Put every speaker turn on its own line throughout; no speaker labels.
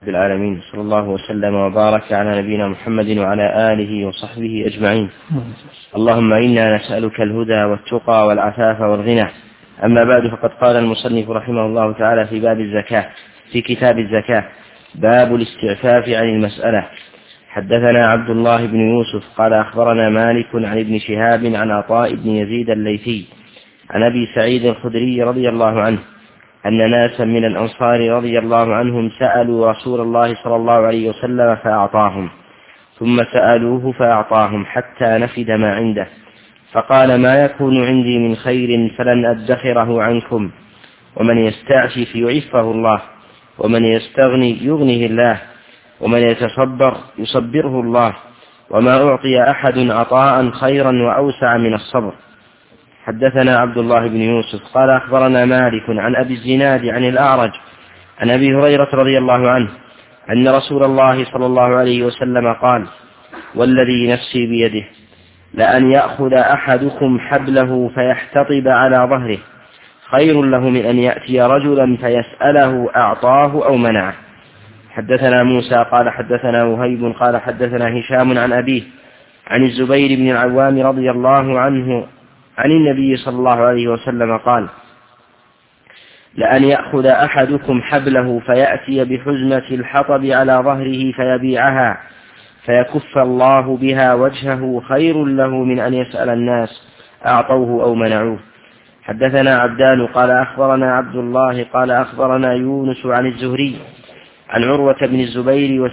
بالعالمين، صلى الله وسلم وبارك على نبينا محمد وعلى آله وصحبه أجمعين. اللهم إنا نسألك الهدى والتقى والعفاف والغنى. أما بعد، فقد قال المصنف رحمه الله تعالى في باب الزكاة في كتاب الزكاة: باب الاستعفاف عن المسألة. حدثنا عبد الله بن يوسف قال أخبرنا مالك عن ابن شهاب عن عطاء بن يزيد الليثي عن أبي سعيد الخدري رضي الله عنه أن ناسا من الأنصار رضي الله عنهم سألوا رسول الله صلى الله عليه وسلم فأعطاهم، ثم سألوه فأعطاهم حتى نفد ما عنده، فقال: ما يكون عندي من خير فلن أدخره عنكم، ومن يستعفف يعفه الله، ومن يستغني يغنه الله، ومن يتصبر يصبره الله، وما أعطي أحد عطاء خيرا وأوسع من الصبر. حدثنا عبد الله بن يوسف قال أخبرنا مالك عن أبي الزناد عن الأعرج عن أبي هريرة رضي الله عنه أن رسول الله صلى الله عليه وسلم قال: والذي نفسي بيده لأن يأخذ أحدكم حبله فيحتطب على ظهره خير له من أن يأتي رجلا فيسأله أعطاه أو منعه. حدثنا موسى قال حدثنا وهيب قال حدثنا هشام عن أبيه عن الزبير بن العوام رضي الله عنه عن النبي صلى الله عليه وسلم قال: لأن يأخذ أحدكم حبله فيأتي بحزمة الحطب على ظهره فيبيعها فيكف الله بها وجهه خير له من أن يسأل الناس أعطوه أو منعوه. حدثنا عبدان قال أخبرنا عبد الله قال أخبرنا يونس عن الزهري عن عروة بن الزبير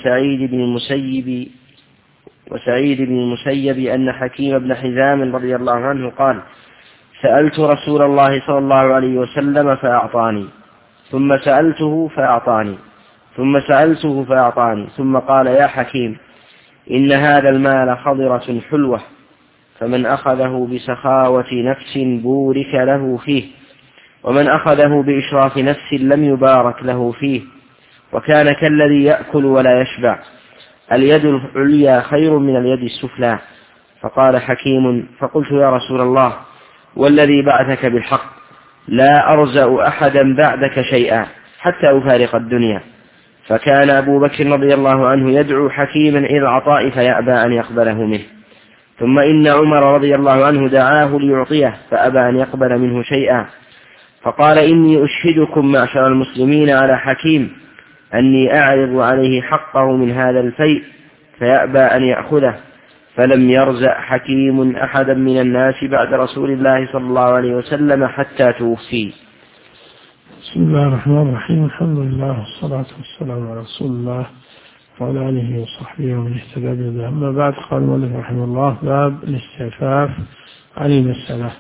وسعيد بن المسيب أن حكيم بن حزام رضي الله عنه قال: سألت رسول الله صلى الله عليه وسلم فأعطاني، ثم سألته فأعطاني، ثم سألته فأعطاني، ثم قال: يا حكيم، إن هذا المال خضرة حلوة، فمن أخذه بسخاوة نفس بورك له فيه، ومن أخذه بإشراف نفس لم يبارك له فيه، وكان كالذي يأكل ولا يشبع، اليد العليا خير من اليد السفلى. فقال حكيم: فقلت: يا رسول الله، والذي بعثك بالحق لا أرزأ أحدا بعدك شيئا حتى أفارق الدنيا. فكان أبو بكر رضي الله عنه يدعو حكيما إلى العطاء فيأبى أن يقبله منه، ثم إن عمر رضي الله عنه دعاه ليعطيه فأبى أن يقبل منه شيئا، فقال: إني أشهدكم معشر المسلمين على حكيم أني أعرض عليه حقه من هذا الفيء فيأبى أن يأخذه، فلم يرزق حكيم أحدا من الناس بعد رسول الله صلى الله عليه وسلم حتى توفي.
بسم الله الرحمن الرحيم. الحمد لله والصلاة والسلام على رسول الله وعلى آله وصحبه ومن اهتدى بهداه. أما بعد، قال المؤلف رحمه الله: باب الاستعفاف عن المسألة.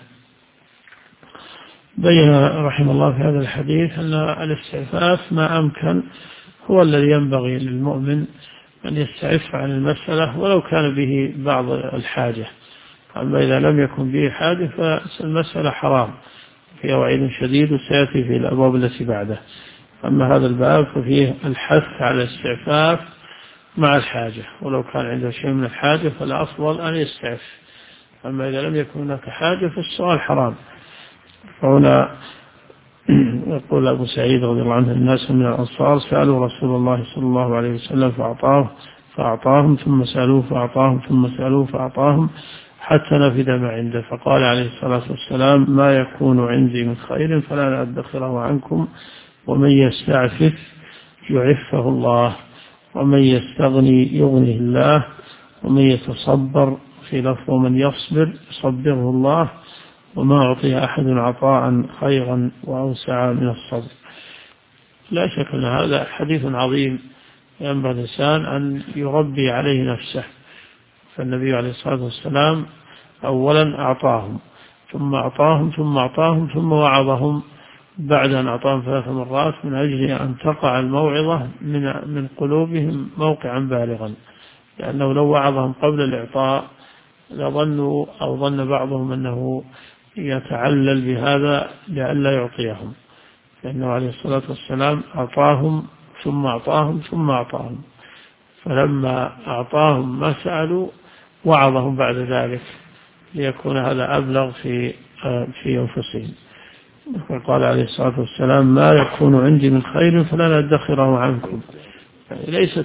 بين رحمه الله في هذا الحديث أن الاستعفاف ما أمكن هو الذي ينبغي للمؤمن أن يستعف عن المسألة ولو كان به بعض الحاجة. أما إذا لم يكن به حاجة فالمسألة حرام فيها وعيد شديد وسيأتي في الأبواب التي بعده. أما هذا الباب ففيه الحث على الاستعفاف مع الحاجة، ولو كان عنده شيء من الحاجة فالأفضل أن يستعف. أما إذا لم يكن هناك حاجة فالسؤال حرام. فهنا يقول أبو سعيد رضي الله عنه: الناس من الأنصار سألوا رسول الله صلى الله عليه وسلم فأعطاهم، ثم سألوه فأعطاهم، ثم سألوه فأعطاهم حتى نفد ما عنده، فقال عليه الصلاة والسلام: ما يكون عندي من خير فلا أدخره عنكم، ومن يستعفف يعفه الله، ومن يستغني يغنه الله، ومن يتصبر في لفظ ومن يصبر يصبره الله، وما أعطي أحد عطاء خيرا وأوسع من الصبر. لا شك أن هذا حديث عظيم ينبغي الإنسان أن يربي عليه نفسه. فالنبي عليه الصلاة والسلام أولا أعطاهم، ثم أعطاهم، ثم أعطاهم، ثم وعظهم بعد أن أعطاهم 3 مرات من أجل أن تقع الموعظة من قلوبهم موقعا بالغا، لأنه لو وعظهم قبل الإعطاء لظنوا أو ظن بعضهم أنه يتعلل بهذا لئلا يعطيهم، لأنه عليه الصلاة والسلام أعطاهم ثم أعطاهم ثم أعطاهم، فلما أعطاهم ما سألوا وعظهم بعد ذلك ليكون هذا أبلغ في أنفسهم. وقال عليه الصلاة والسلام: ما يكون عندي من خير فلا أدخره عنكم، يعني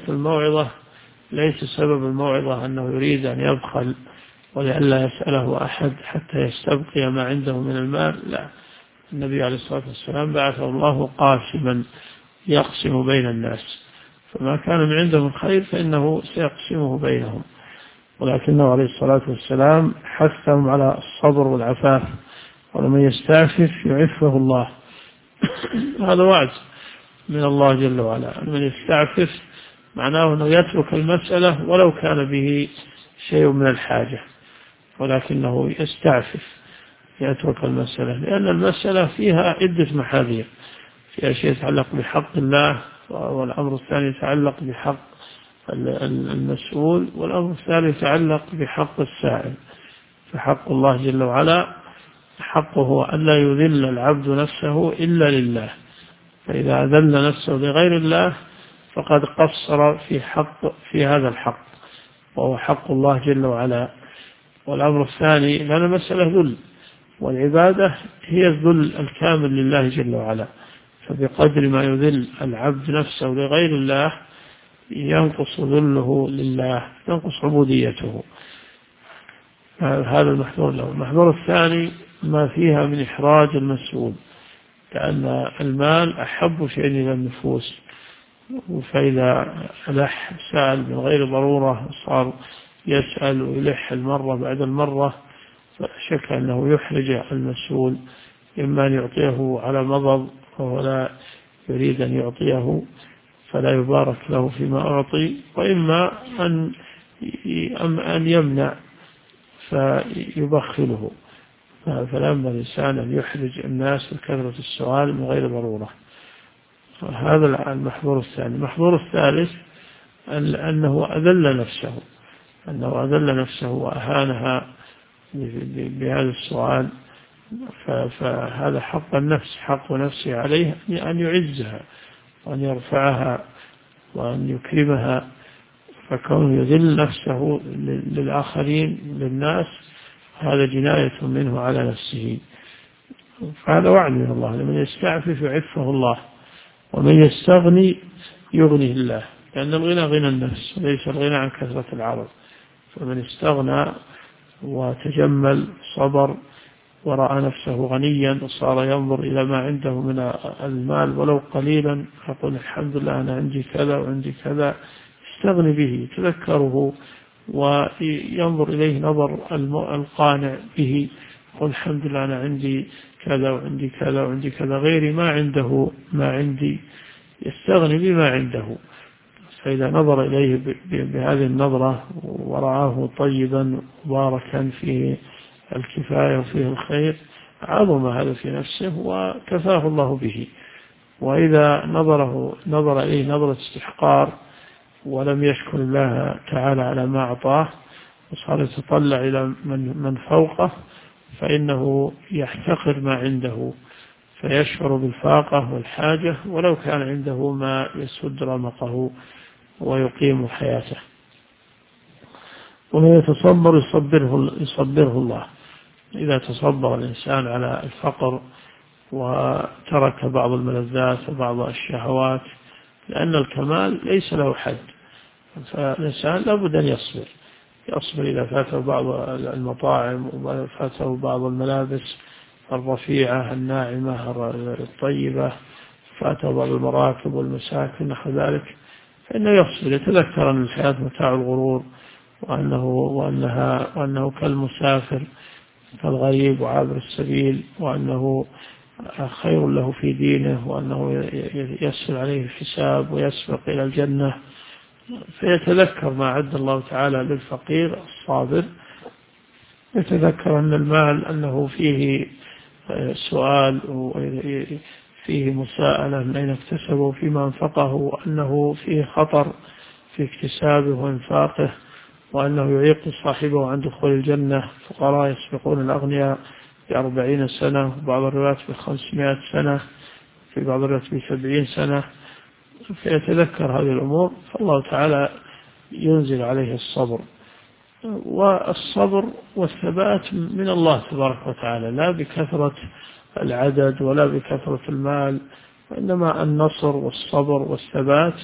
ليس سبب الموعظة أنه يريد أن يبخل ولئلا يسأله أحد حتى يستبقي ما عنده من المال. لا، النبي عليه الصلاة والسلام بعثه الله قاسما يقسم بين الناس، فما كان من عنده من خير فإنه سيقسمه بينهم، ولكنه عليه الصلاة والسلام حثهم على الصبر والعفاف، ولمن يستعفف يعفه الله. هذا وعد من الله جل وعلا، من يستعفف معناه أنه يترك المسألة ولو كان به شيء من الحاجة، ولكنه يستعفف يترك المسألة، لأن المسألة فيها عدة محاذير، فيها شيء يتعلق بحق الله، والأمر الثاني يتعلق بحق المسؤول، والأمر الثالث يتعلق بحق السائل. فحق الله جل وعلا حقه أن لا يذل العبد نفسه إلا لله، فإذا أذل نفسه لغير الله فقد قصر في هذا الحق، وهو حق الله جل وعلا. والأمر الثاني لأن المسألة ذل، والعبادة هي الذل الكامل لله جل وعلا، فبقدر ما يذل العبد نفسه لغير الله ينقص ذله لله، ينقص عبوديته. هذا المحذور له. المحذور الثاني ما فيها من إحراج المسؤول، لأن المال أحب شيء إلى النفوس، فإذا ألح سأل من غير ضرورة صار يسأل ويلح المرة بعد المرة، فشك أنه يحرج المسؤول، إما أن يعطيه على مضض وهو لا يريد أن يعطيه فلا يبارك له فيما أعطي، وإما أن يمنع فيبخله. فلا ينبغي الإنسان أن يحرج الناس بكثرة السؤال من غير ضرورة. هذا المحظور الثاني. المحظور الثالث أنه أذل نفسه وأهانها بهذا السؤال، فهذا حق النفس، حق نفسه عليه أن يعزها وأن يرفعها وأن يكرمها، فكونه يذل نفسه للآخرين للناس هذا جناية منه على نفسه. فهذا وعد من الله، لمن يستعفف يعفه الله، ومن يستغني يغنيه الله، لأن الغنى غنى النفس وليس الغنى عن كثرة العرض. فمن استغنى وتجمل صبر ورأى نفسه غنيا وصار ينظر إلى ما عنده من المال ولو قليلا، يقول الحمد لله أنا عندي كذا وعندي كذا، يستغني به، يتذكره وينظر إليه نظر القانع به، يقول الحمد لله أنا عندي كذا وعندي كذا وعندي كذا، غيري ما عنده ما عندي، يستغني بما عنده. فإذا نظر إليه بهذه النظرة ورآه طيبا مباركا فيه الكفاية وفيه الخير، عظم هذا في نفسه وكفاه الله به. وإذا نظر إليه نظرة استحقار ولم يشكر الله تعالى على ما أعطاه وصار يتطلع إلى من فوقه، فإنه يحتقر ما عنده، فيشعر بالفاقة والحاجة ولو كان عنده ما يسد رمقه ويقيم حياته. ومن يتصبر يصبره الله. إذا تصبر الإنسان على الفقر وترك بعض الملذات وبعض الشهوات، لأن الكمال ليس له حد، فالإنسان لابد أن يصبر إذا فاته بعض المطاعم وفاته بعض الملابس الرفيعة الناعمة الطيبة، فاته بعض المراكب والمساكن نحو ذلك، فإنه يصبر، يتذكر أن الحياة متاع الغرور، وأنه كالمسافر كالغريب وعابر السبيل، وأنه خير له في دينه، وأنه يسهل عليه الحساب ويسبق إلى الجنة. فيتذكر ما عد الله تعالى للفقير الصابر، يتذكر أن المال أنه فيه سؤال وفيه مساءلة من أين اكتسبه وفيما أنفقه، وأنه فيه خطر في اكتسابه وإنفاقه، وأنه يعيق صاحبه عن دخول الجنة. فقراء يسبقون الأغنياء ب40 سنة، وبعض الروايات ب500 سنة، في بعض الروايات ب70 سنة. فيتذكر هذه الأمور، فالله تعالى ينزل عليه الصبر. والصبر والثبات من الله تبارك وتعالى، لا بكثرة العدد ولا بكثرة المال، وإنما النصر والصبر والثبات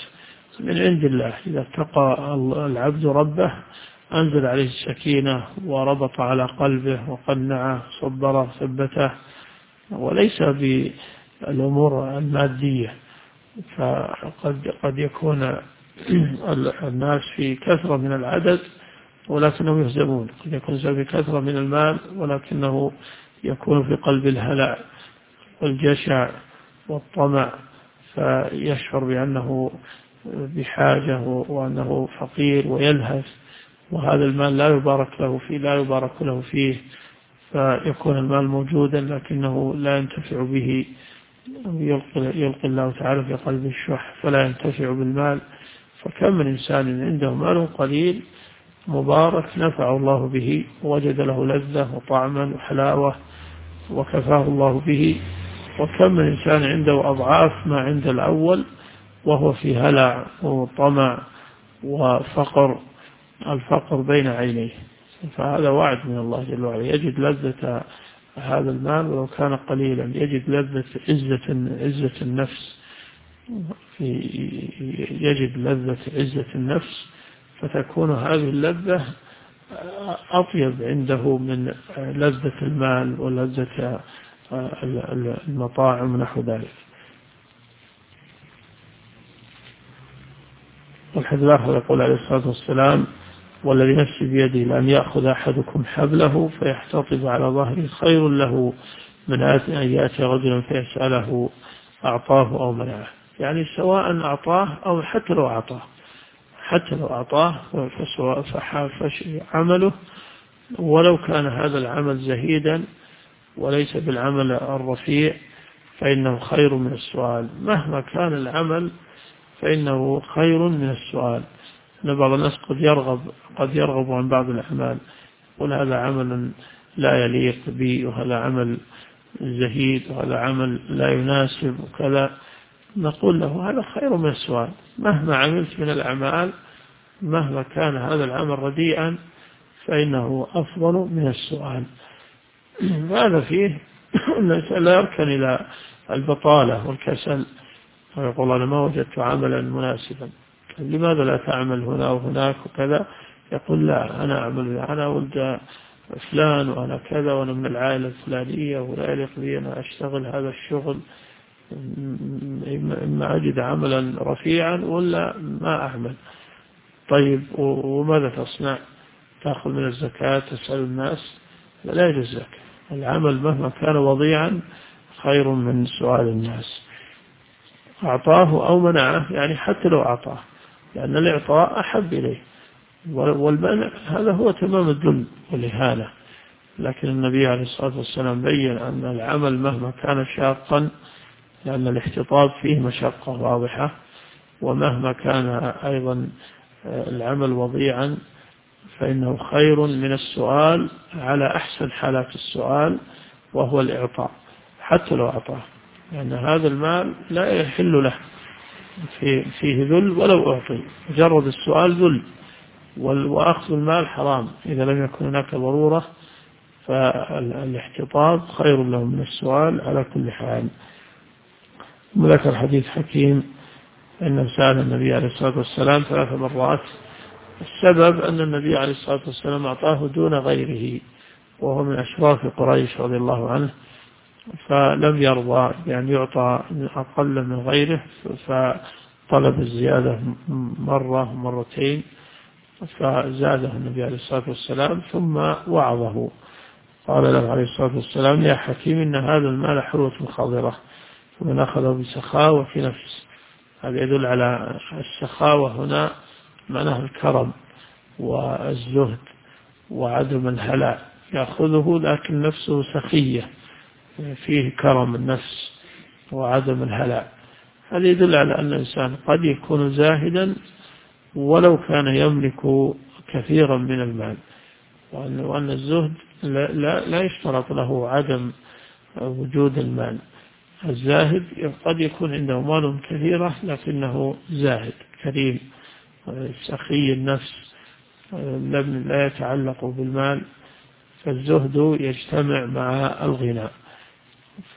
من عند الله. إذا اتقى العبد ربه أنزل عليه السكينة وربط على قلبه وقنعه صبره ثبته، وليس بالأمور المادية. فقد يكون الناس في كثرة من العدد ولكنهم يهزمون، قد يكون في كثرة من المال ولكنه يكون في قلب الهلع والجشع والطمع، فيشعر بأنه بحاجة وأنه فقير ويلهث، وهذا المال لا يبارك له فيه، فيكون المال موجودا لكنه لا ينتفع به، يلقي الله تعالى في قلب الشح فلا ينتفع بالمال. فكم من إنسان عنده مال قليل مبارك نفع الله به ووجد له لذة وطعما وحلاوة وكفاه الله به، وكم من إنسان عنده أضعاف ما عند الأول وهو في هلع وطمع وفقر، الفقر بين عينيه. فهذا وعد من الله جل وعلا، يجد لذة هذا المال ولو كان قليلا، يجد لذة عزة النفس، يجد لذة عزة النفس، فتكون هذه اللذة أطيب عنده من لذة المال ولذة المطاعم ونحو ذلك. والحديث الآخر يقول عليه الصلاة والسلام: والذي نفسي بيده لأن يأخذ أحدكم حبله فيحتطب على ظهره خير له من أن يأتي رجلا فيسأله أعطاه أو منعه. يعني سواء أعطاه أو حتى لو أعطاه فعمله ولو كان هذا العمل زهيدا وليس بالعمل الرفيع فإنه خير من السؤال. مهما كان العمل فإنه خير من السؤال. أن بعض الناس قد يرغب عن بعض الأعمال، يقول هذا عمل لا يليق بي، وهذا عمل زهيد، وهذا عمل لا يناسب وكذا. نقول له هذا خير من السؤال. مهما عملت من الأعمال، مهما كان هذا العمل رديئا، فإنه أفضل من السؤال. هذا فيه أن الإنسان لا يركن إلى البطالة والكسل ويقول أنا ما وجدت عملا مناسبا، لماذا لا تعمل هنا وهناك وكذا؟ يقول لا، أنا أعمل، أنا ولد فلان وأنا كذا وأنا من العائلة الفلانية ولا يليق بي أنا أشتغل هذا الشغل، إما أجد عملا رفيعا ولا ما أعمل. طيب وماذا تصنع؟ تأخذ من الزكاة تسأل الناس؟ لا يجوز الزكاة. العمل مهما كان وضيعا خير من سؤال الناس. أعطاه أو منعه، يعني حتى لو أعطاه، لأن الإعطاء أحب إليه، والمنع هذا هو تمام الذل والإهانة. لكن النبي عليه الصلاة والسلام بين أن العمل مهما كان شاقا، لأن الاحتطاب فيه مشقة واضحة، ومهما كان أيضا العمل وضيعا فإنه خير من السؤال على أحسن حالات السؤال، وهو الإعطاء حتى لو أعطاه، لأن هذا المال لا يحل له، فيه ذل ولو أعطي، مجرد السؤال ذل، وأخذ المال حرام إذا لم يكن هناك ضرورة، فالاحتطاب خير له من السؤال على كل حال. وذكر حديث حكيم أنه سأل النبي عليه الصلاة والسلام 3 مرات، السبب أن النبي عليه الصلاة والسلام أعطاه دون غيره، وهو من أشراف قريش رضي الله عنه، فلم يرضى بأن يعطى أقل من غيره، فطلب الزيادة مرة ومرتين، فزاده النبي عليه الصلاة والسلام ثم وعظه. قال له عليه الصلاة والسلام: يا حكيم إن هذا المال حلوة خاضرة، ومن أخذه بسخاوة في نفس. هذا يدل على السخاوة هنا معناه الكرم والزهد وعدم الهلع، يأخذه لكن نفسه سخية، فيه كرم النفس وعدم الهلع. هذا يدل على أن الإنسان قد يكون زاهدا ولو كان يملك كثيرا من المال، وأن الزهد لا يشترط له عدم وجود المال. الزاهد قد يكون عنده مال كثيرة لكنه زاهد كريم سخي النفس، لا يتعلق بالمال، فالزهد يجتمع مع الغنى.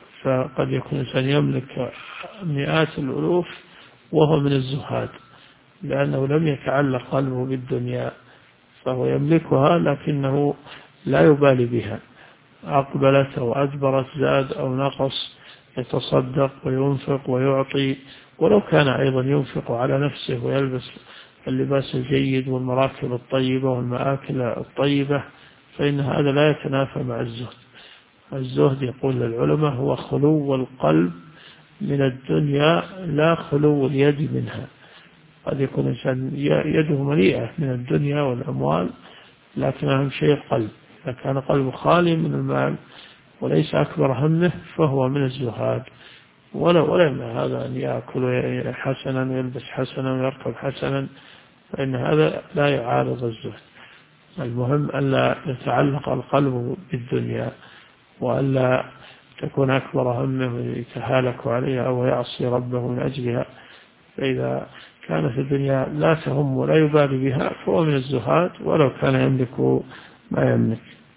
فقد يكون الإنسان يملك مئات الألوف وهو من الزهاد، لأنه لم يتعلق قلبه بالدنيا، فهو يملكها لكنه لا يبالي بها، أقبلت أو أدبرت، زاد أو نقص، يتصدق وينفق ويعطي، ولو كان أيضا ينفق على نفسه ويلبس اللباس الجيد والمراكب الطيبة والمآكل الطيبة، فإن هذا لا يتنافى مع الزهد. الزهد يقول العلماء هو خلو القلب من الدنيا لا خلو اليد منها. قد يكون الإنسان يده مليئة من الدنيا والأموال، لكن أهم شيء القلب. إذا كان قلبه خالي من المال وليس أكبر همه فهو من الزهاد. ولا يمنع هذا أن يأكل حسنا ويلبس حسنا ويركب حسنا، فإن هذا لا يعارض الزهد. المهم ألا يتعلق القلب بالدنيا، وألا تكون أكبر همه ويتهالك عليها أو يعصي ربه من أجلها. فإذا كانت الدنيا لا تهم ولا يبالي بها فهو من الزهاد ولو كان يملك ما يملك.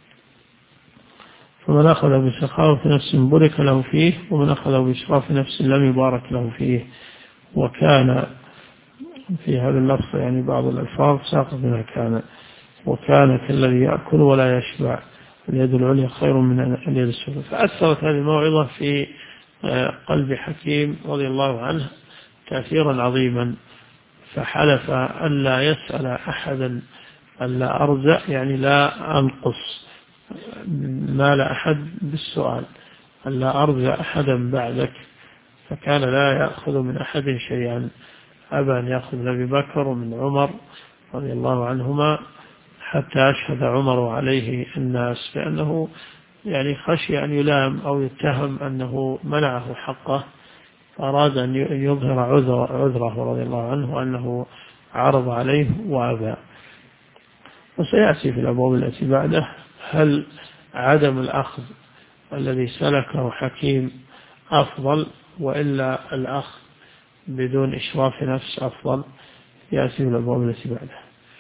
فمن أخذ بسخاوة نفس بورك له فيه، ومن أخذ بإسراف نفس لم يبارك له فيه. وكان في هذا اللفظ يعني بعض الألفاظ ساقط منها كان، وكان كالذي يأكل ولا يشبع، اليد العليا خير من اليد السفلى. فأثرت هذه الموعظة في قلب حكيم رضي الله عنه تأثيرا عظيما، فحلف ألا يسأل أحدا، ألا أرجع يعني لا أنقص مال أحد بالسؤال، ألا أرجع أحدا بعدك. فكان لا يأخذ من أحد شيئا، أبى أن يأخذ من أبي بكر ومن عمر رضي الله عنهما، حتى أشهد عمر عليه الناس، لأنه يعني خشي أن يلام أو يتهم أنه منعه حقه، فأراد أن يظهر عذره رضي الله عنه أنه عرض عليه وأبى. وسيأتي في الأبواب التي بعده هل عدم الأخذ الذي سلكه حكيم أفضل، وإلا الأخذ بدون إشراف نفس أفضل، يأتي في الأبواب التي بعده.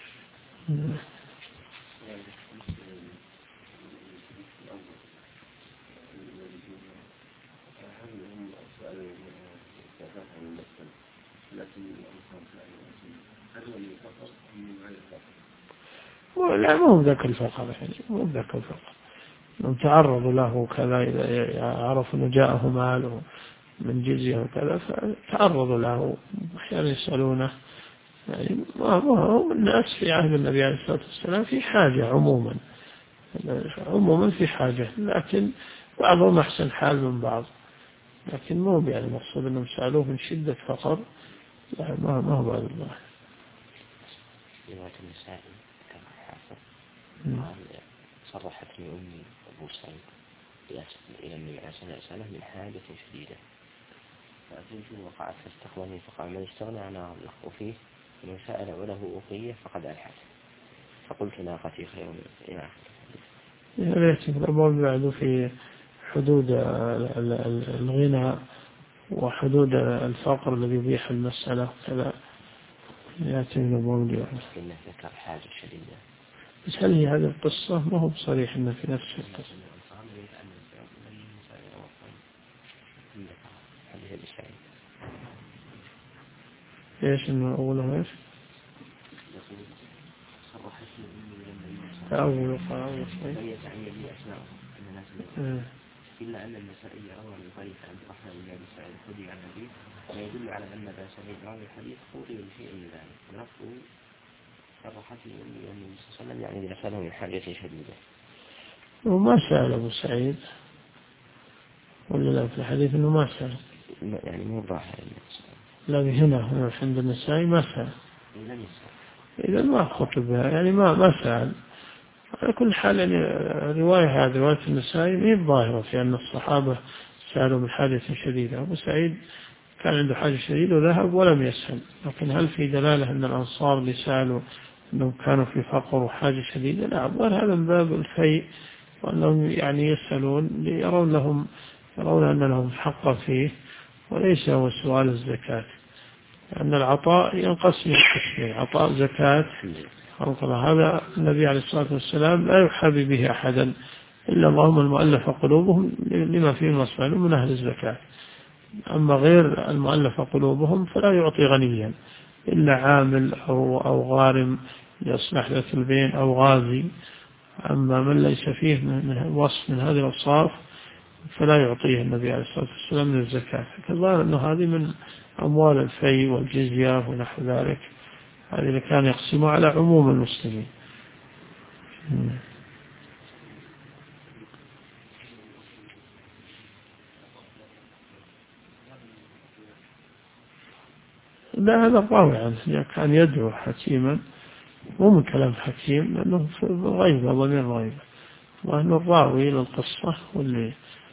لا، ما هو ذاك الفقر، يعني مو ذاك الفقر، من تعرضوا له كذا، إذا عرفوا أنه جاءه مال من جزية وكذا فتعرضوا له، أحيانا يسألونه. يعني هم الناس في عهد النبي عليه الصلاة والسلام في حاجة عموما في حاجة، لكن بعضهم أحسن حال من بعض، لكن مو يعني مقصود أنهم سألوه من شدة فقر، لا، ما هو بعد الله.
رواية النسائي كما حافظ صرحتني أمي أبو سعيد إلى النبي عليه الصلاة والسلام من حاجة شديدة، فأتيت وقعت فاستخدمني فقال من استغنى عن أغلق وفيه ومن سأل وله أخية فقد ألحت، فقلت ناقتي خير إلى آخره.
ليس الأبواب بعد في حدود الغنى وحدود الفقر الذي يبيح المسألة كذا، يأتي من الأبواب دي.
إنه ذكر حاجة شديدة،
بس هل هي هذه القصة؟ ما هو بصريح إنه في نفس القصة. إيش إنه أوله إيش؟ أول شيء.
إلا أن النسائي روى من طريق عبد الرحمن بن أبي سعيد الخدري عن أبيه، ما يدل على أن ذا سعيد راوي الحديث خوضي بشيء من ذلك، ونفسه صرحته أن النبي صلى الله عليه وسلم يعني بأسأله من حاجة شديدة.
وما سأل أبو سعيد ولا لا في الحديث إنه ما سأل،
يعني مو ظاهر.
لا هنا عند النسائي ما سأل، إذا ما خطب يعني ما سأل. على كل حال يعني رواية هذه رواية النسائي هي الظاهرة في أن الصحابة سألوا من حاجة شديدة. أبو سعيد كان عنده حاجة شديدة وذهب ولم يسأل، لكن هل في دلالة أن الأنصار اللي سألوا أنهم كانوا في فقر وحاجة شديدة؟ لا، هذا من باب الفيء، وأنهم يعني يسألون يرون أن لهم حق فيه، وليس هو سؤال الزكاة، لأن العطاء ينقسم قسمين: عطاء زكاة خلق الله، هذا النبي عليه الصلاة والسلام لا يحابي به أحدا إلا اللهم المؤلف قلوبهم لما فيه المصلحة من أهل الزكاة. أما غير المؤلف قلوبهم فلا يعطي غنيا، إلا عامل أو غارم يصلح ذات البين أو غازي. أما من ليس فيه من وصف من هذه الأوصاف فلا يعطيه النبي عليه الصلاة والسلام من الزكاة. فالظاهر أنه هذه من أموال الفي والجزية ونحو ذلك، هذه اللي كان يقسمها على عموم المسلمين. لا، هذا الراوي عنه كان يدعو حكيما، مو من كلام حكيم لأنه غيبة، ضمير غيبة، وأنه الراوي للقصة واللي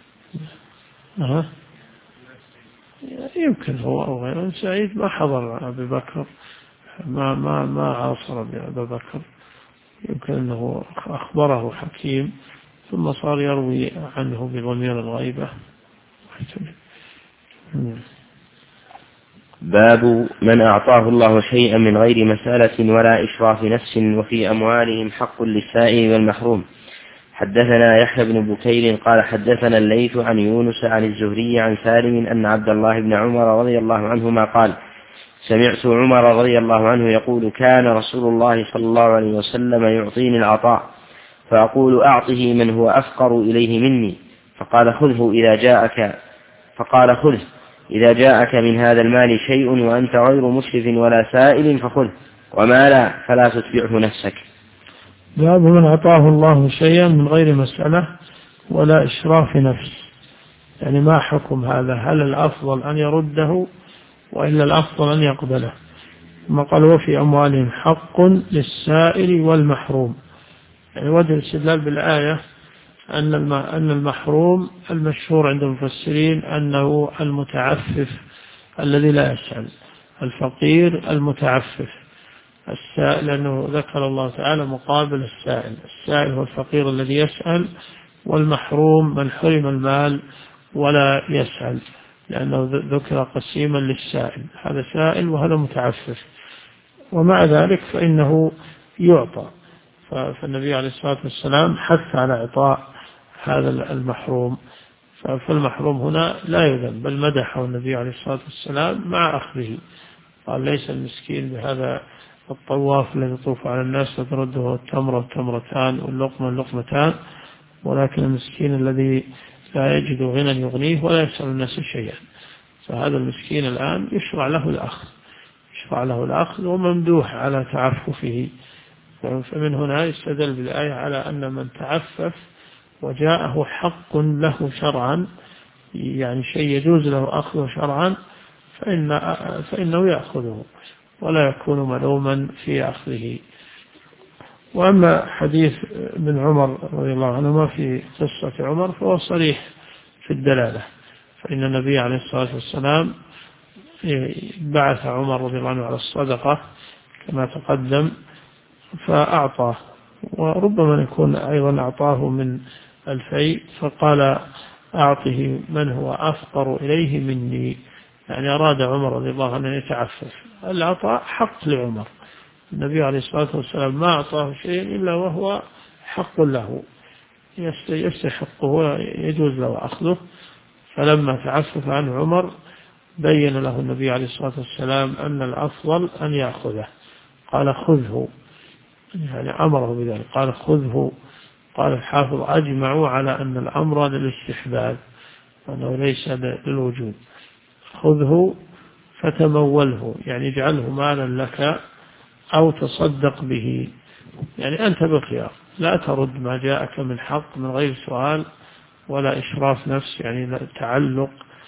يمكن هو أو غيره. سعيد ما حضر أبي بكر، ما عاصر أبي بكر، يمكن أنه أخبره حكيم ثم صار يروي عنه بضمير الغيبة.
باب من أعطاه الله شيئا من غير مسألة ولا إشراف نفس وفي أموالهم حق للسائل والمحروم. حدثنا يحيى بن بكير قال حدثنا الليث عن يونس عن الزهري عن سالم أن عبد الله بن عمر رضي الله عنهما قال سمعت عمر رضي الله عنه يقول كان رسول الله صلى الله عليه وسلم يعطيني العطاء فأقول أعطه من هو أفقر إليه مني، فقال خذه إذا جاءك من هذا المال شيء وأنت غير مسرف ولا سائل فخذ، وما لا فلا تتبعه نفسك.
باب من أعطاه الله شيئا من غير مسألة ولا إشراف نفس، يعني ما حكم هذا؟ هل الأفضل أن يرده وإلا الأفضل أن يقبله؟ ما قال وفي أموالهم حق للسائل والمحروم، يعني وجه الاستدلال بالآية أن المحروم المشهور عند المفسرين أنه المتعفف الذي لا يسأل، الفقير المتعفف. السائل لأنه ذكر الله تعالى مقابل السائل هو الفقير الذي يسأل، والمحروم من حرم المال ولا يسأل، لأنه ذكر قسيما للسائل، هذا سائل وهذا متعفف. ومع ذلك فإنه يعطى، فالنبي عليه الصلاة والسلام حث على إعطاء هذا المحروم، فالمحروم هنا لا يذم، بل مدحه النبي عليه الصلاة والسلام مع أخذه، قال ليس المسكين بهذا الطواف الذي يطوف على الناس وترده التمرة والتمرتان واللقمة اللقمتان، ولكن المسكين الذي لا يجد غنى يغنيه ولا يسأل الناس شيئا. فهذا المسكين الآن يشرع له الأخذ وممدوح على تعففه. فمن هنا يستدل بالآية على أن من تعفف وجاءه حق له شرعا، يعني شيء يجوز له أخذه شرعا، فإنه يأخذه ولا يكون ملوما في أخذه. وأما حديث ابن عمر رضي الله عنهما في قصة عمر فهو صريح في الدلالة، فإن النبي عليه الصلاة والسلام بعث عمر رضي الله عنه على الصدقة كما تقدم فأعطاه، وربما يكون أيضا أعطاه من الفيء فقال أعطه من هو أفقر إليه مني، يعني أراد عمر رضي الله عنه أن يتعفف. العطاء حق لعمر، النبي عليه الصلاة والسلام ما أعطاه شيء إلا وهو حق له يستحقه ويجوز له أخذه. فلما تعفف عنه عمر بين له النبي عليه الصلاة والسلام أن الأفضل أن يأخذه، قال خذه، يعني أمره بذلك، قال خذه. قال الحافظ أجمعوا على أن الأمر للاستحباب وأنه ليس للوجوب. خذه فتموله، يعني اجعله مالا لك أو تصدق به، يعني أنت بخيار، لا ترد ما جاءك من حق من غير سؤال ولا إشراف نفس، يعني لا تعلق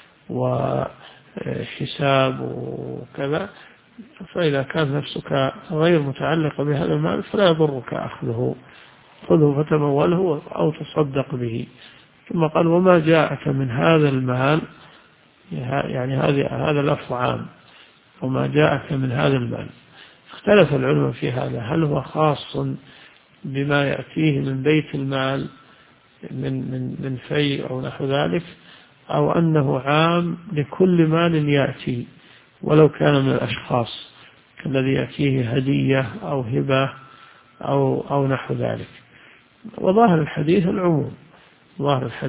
وحساب وكذا. فإذا كانت نفسك غير متعلقة بهذا المال فلا يضرك أخذه، خذه فتموله أو تصدق به. ثم قال وما جاءك من هذا المال، يعني هذا لفظ عام، وما جاءك من هذا المال. اختلف العلماء في هذا، هل هو خاص بما يأتيه من بيت المال من فيء أو نحو ذلك، أو أنه عام لكل مال يأتي ولو كان من الأشخاص كالذي يأتيه هدية أو هبة أو نحو ذلك. وظاهر الحديث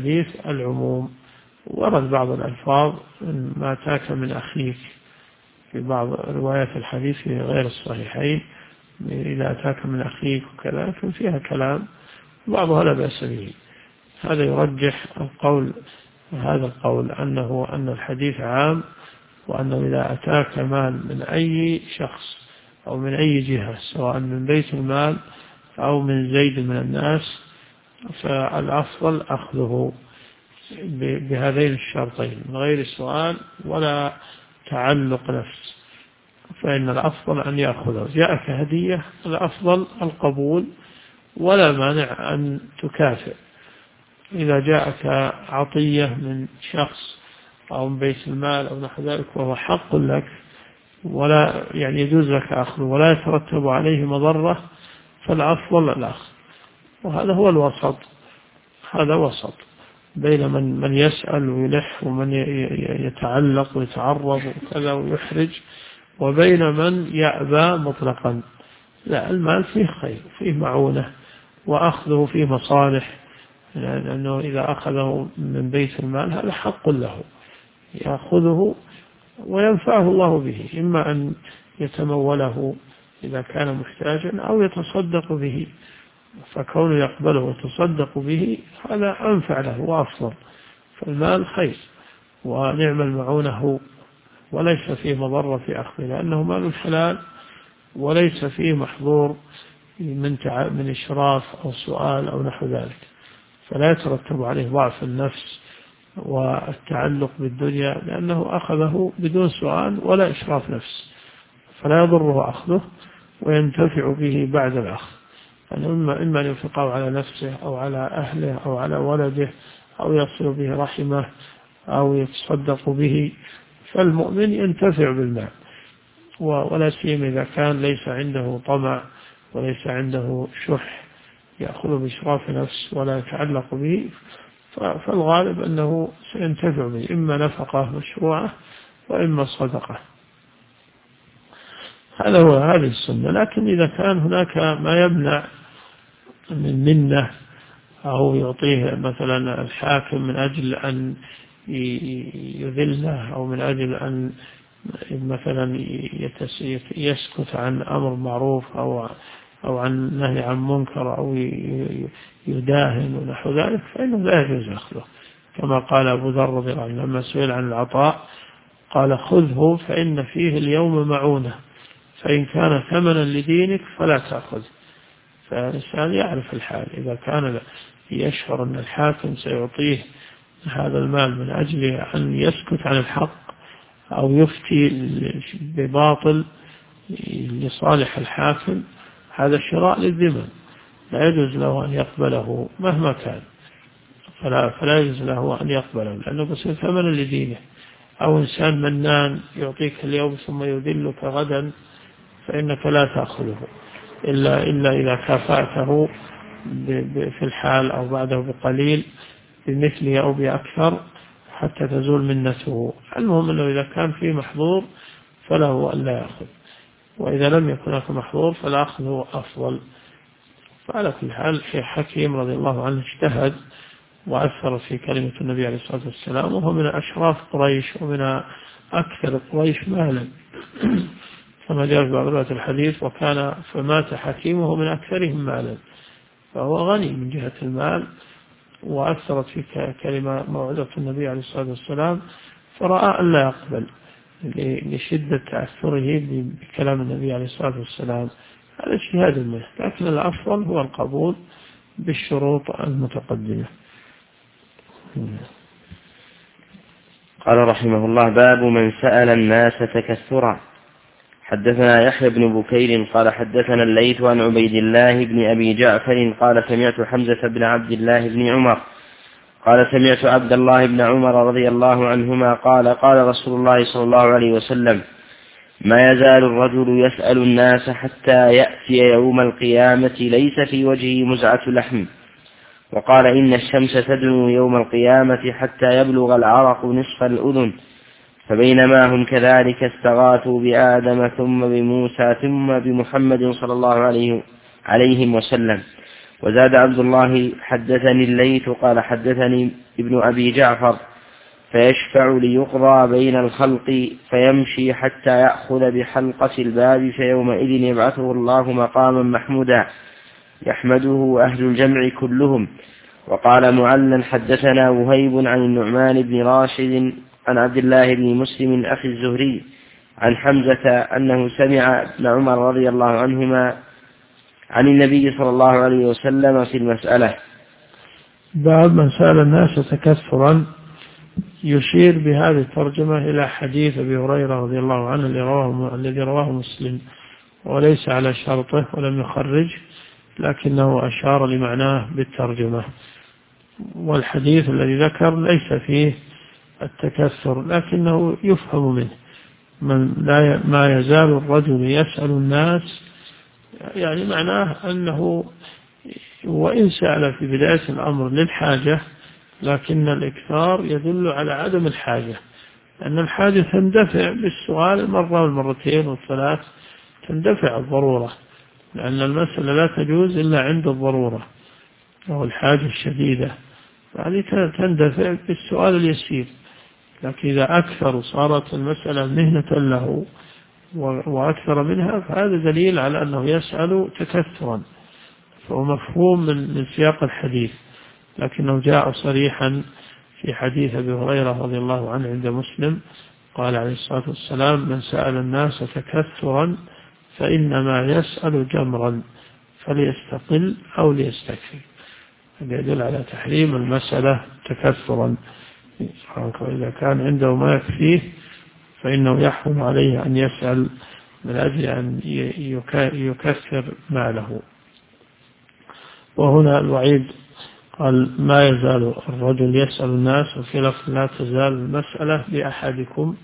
العموم، ورد بعض الألفاظ ما أتاك من أخيك، في بعض روايات الحديث في غير الصحيحين إذا أتاك من أخيك وكذا، لكن فيها كلام بعضها لا بأس به. هذا يرجح هذا القول أن الحديث عام، وأنه إذا أتاك مال من أي شخص أو من أي جهة سواء من بيت المال أو من زيد من الناس، فالأفضل أخذه بهذين الشرطين من غير سؤال ولا تعلق نفس، فإن الأفضل أن يأخذه. جاءك هدية، الأفضل القبول ولا مانع أن تكافئ. إذا جاءك عطية من شخص أو من بيت المال أو نحو ذلك وهو حق لك ولا يجوز لك أخذه ولا يترتب عليه مضرة، فالأفضل الأخذ. وهذا هو الوسط، هذا وسط بين من يسأل ويلح ومن يتعلق ويتعرض وكذا ويحرج، وبين من يأبى مطلقا. لا، المال فيه خير، فيه معونة، وأخذه فيه مصالح، لأنه إذا أخذه من بيت المال هذا حق له، يأخذه وينفعه الله به، إما أن يتموله إذا كان محتاجا أو يتصدق به، فكونه يقبله ويتصدق به هذا أنفع له وأفضل. فالمال خير ونعم المعونة هو، وليس فيه مضرة في أخذه، لأنه مال حلال وليس فيه محظور من إشراف أو سؤال أو نحو ذلك، فلا يترتب عليه ضعف النفس والتعلق بالدنيا، لأنه أخذه بدون سؤال ولا إشراف نفس، فلا يضره أخذه وينتفع به بعد الأخذ. يعني إما أن ينفقه على نفسه أو على أهله أو على ولده أو يصل به رحمه أو يتصدق به، فالمؤمن ينتفع بالمال، ولا سيما إذا كان ليس عنده طمع وليس عنده شح يأخذ بإشراف نفس ولا يتعلق به، فالغالب أنه سينتفع به، إما نفقة مشروعة وإما صدقة. هذا هو هذه السنة. لكن إذا كان هناك ما يمنع من منه أو يعطيه مثلا الحاكم من أجل أن يذله أو من أجل أن مثلا يسكت عن أمر معروف أو عن نهي عن منكر أو يداهن ونحو ذلك، فإنه لا يجوز أخذه، كما قال أبو ذر رضي الله عنه لما سئل عن العطاء قال: خذه فإن فيه اليوم معونة، فإن كان ثمنا لدينك فلا تأخذ. فالإنسان يعرف الحال، إذا كان يشعر أن الحاكم سيعطيه هذا المال من أجل أن يسكت عن الحق أو يفتي بباطل لصالح الحاكم، هذا شراء للذمم، لا يجوز له أن يقبله مهما كان، فلا يجوز له أن يقبله، لأنه بس ثمنا لدينه. أو إنسان منان يعطيك اليوم ثم يذلك غدا، فإنك لا تأخذه إلا إذا كافأته في الحال أو بعده بقليل بمثله أو بأكثر حتى تزول منته. المهم أنه إذا كان فيه محظور فله أن لا يأخذ، وإذا لم يكن هناك محظور فالأخذ أفضل. فعلى كل حال الشيخ حكيم رضي الله عنه اجتهد وأثر في كلمة النبي عليه الصلاة والسلام، وهو من أشراف قريش ومن أكثر قريش مالا كما جاء في بعض روايات الحديث: وكان فمات حكيم وهو من أكثرهم مالا، فهو غني من جهة المال، وأثرت في كلمة موعظة النبي عليه الصلاة والسلام، فرأى أن لا يقبل لشدة تأثره بكلام النبي عليه الصلاة والسلام. هذا اجتهاد منه، لكن الأفضل هو القبول بالشروط المتقدمة.
قال رحمه الله: باب من سأل الناس تكثرا. حدثنا يحيى بن بكير قال حدثنا الليث عن عبيد الله بن أبي جعفر قال سمعت حمزة بن عبد الله بن عمر قال سمعت عبد الله بن عمر رضي الله عنهما قال: قال رسول الله صلى الله عليه وسلم: ما يزال الرجل يسأل الناس حتى يأتي يوم القيامة ليس في وجهه مزعة لحم. وقال: إن الشمس تدنو يوم القيامة حتى يبلغ العرق نصف الأذن. فبينما هم كذلك استغاثوا بآدم ثم بموسى ثم بمحمد صلى الله عليه وسلم. وزاد عبد الله: حدثني الليث قال حدثني ابن أبي جعفر. فيشفع ليقضى بين الخلق فيمشي حتى يأخذ بحلقة الباب فيومئذ يبعثه الله مقاما محمودا يحمده أهل الجمع كلهم. وقال معلّ حدثنا وهيب عن النعمان بن راشد عن عبد الله بن مسلم أخي الزهري عن حمزة أنه سمع ابن عمر رضي الله عنهما عن النبي صلى الله عليه وسلم في المسألة.
بعد من سأل الناس تكثرا يشير بهذه الترجمة إلى حديث أبي هريرة رضي الله عنه الذي رواه مسلم وليس على شرطه ولم يخرج، لكنه أشار لمعناه بالترجمة. والحديث الذي ذكر ليس فيه التكثر، لكنه يفهم منه ما يزال الرجل يسأل الناس، يعني معناه أنه وإن سأل في بداية الأمر للحاجة، لكن الإكثار يدل على عدم الحاجة، لأن الحاجة تندفع بالسؤال مرة والمرتين والثلاث، تندفع الضرورة، لأن المسألة لا تجوز إلا عند الضرورة أو الحاجة الشديدة، يعني تندفع بالسؤال اليسير. لكن إذا أكثر صارت المسألة مهنة له وأكثر منها، فهذا دليل على أنه يسأل تكثرا، فهو مفهوم من سياق الحديث، لكنه جاء صريحا في حديث أبي هريرة رضي الله عنه عند مسلم قال عليه الصلاة والسلام: من سأل الناس تكثرا فإنما يسأل جمرا فليستقل أو ليستكفي. هذا يدل على تحريم المسألة تكثرا، إذا كان عنده ما يكفيه فإنه يحرم عليه أن يسأل من أجل أن يكثر ماله. وهنا الوعيد قال: ما يزال الرجل يسأل الناس، وفي لفظ: لا تزال المسألة بأحدكم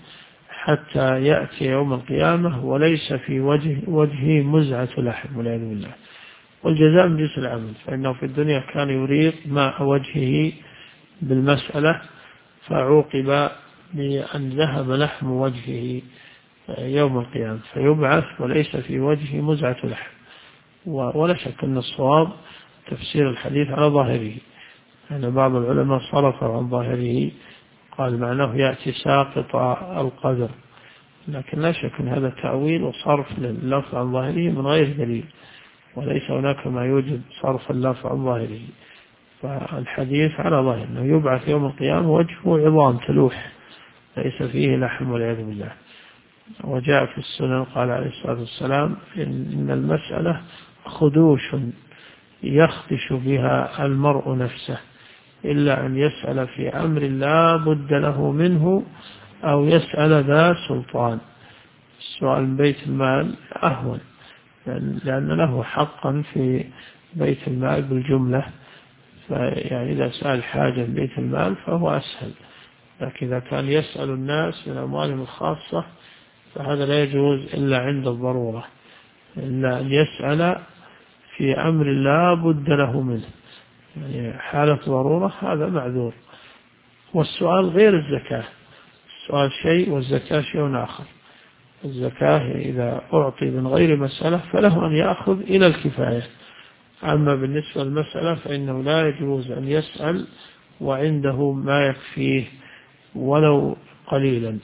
حتى يأتي يوم القيامة وليس في وجهه مزعة لحم والعياذ بالله. والجزاء من جنس العمل، فإنه في الدنيا كان يريق ماء وجهه بالمسألة، فعوقب بأن ذهب لحم وجهه يوم القيامة فيبعث وليس في وجهه مزعة لحم. ولا شك أن الصواب تفسير الحديث على ظاهره، يعني بعض العلماء صرفوا عن ظاهره، قال معناه يأتي ساقط القدر، لكن لا شك أن هذا تأويل وصرف لللفظ عن ظاهره من غير دليل، وليس هناك ما يوجد صرف اللفظ عن ظاهره. فالحديث على ظاهر أنه يبعث يوم القيامة وجهه عظام تلوح ليس فيه لحم والعياذ بالله. وجاء في السنن قال عليه الصلاة والسلام: إن المسألة خدوش يخدش بها المرء نفسه، إلا أن يسأل في أمر لا بد له منه أو يسأل ذا سلطان. السؤال من بيت المال أهون، لأن له حقا في بيت المال بالجملة، يعني إذا سأل حاجة من بيت المال فهو أسهل، لكن إذا كان يسأل الناس من أموالهم الخاصة فهذا لا يجوز إلا عند الضرورة، إلا أن يسأل في أمر لا بد له منه، يعني حالة ضرورة هذا معذور. والسؤال غير الزكاة، السؤال شيء والزكاة شيء آخر. الزكاة إذا أعطي من غير مسألة فله أن يأخذ إلى الكفاية، أما بالنسبة للمسألة فإنه لا يجوز أن يسأل وعنده ما يكفيه ولو قليلا،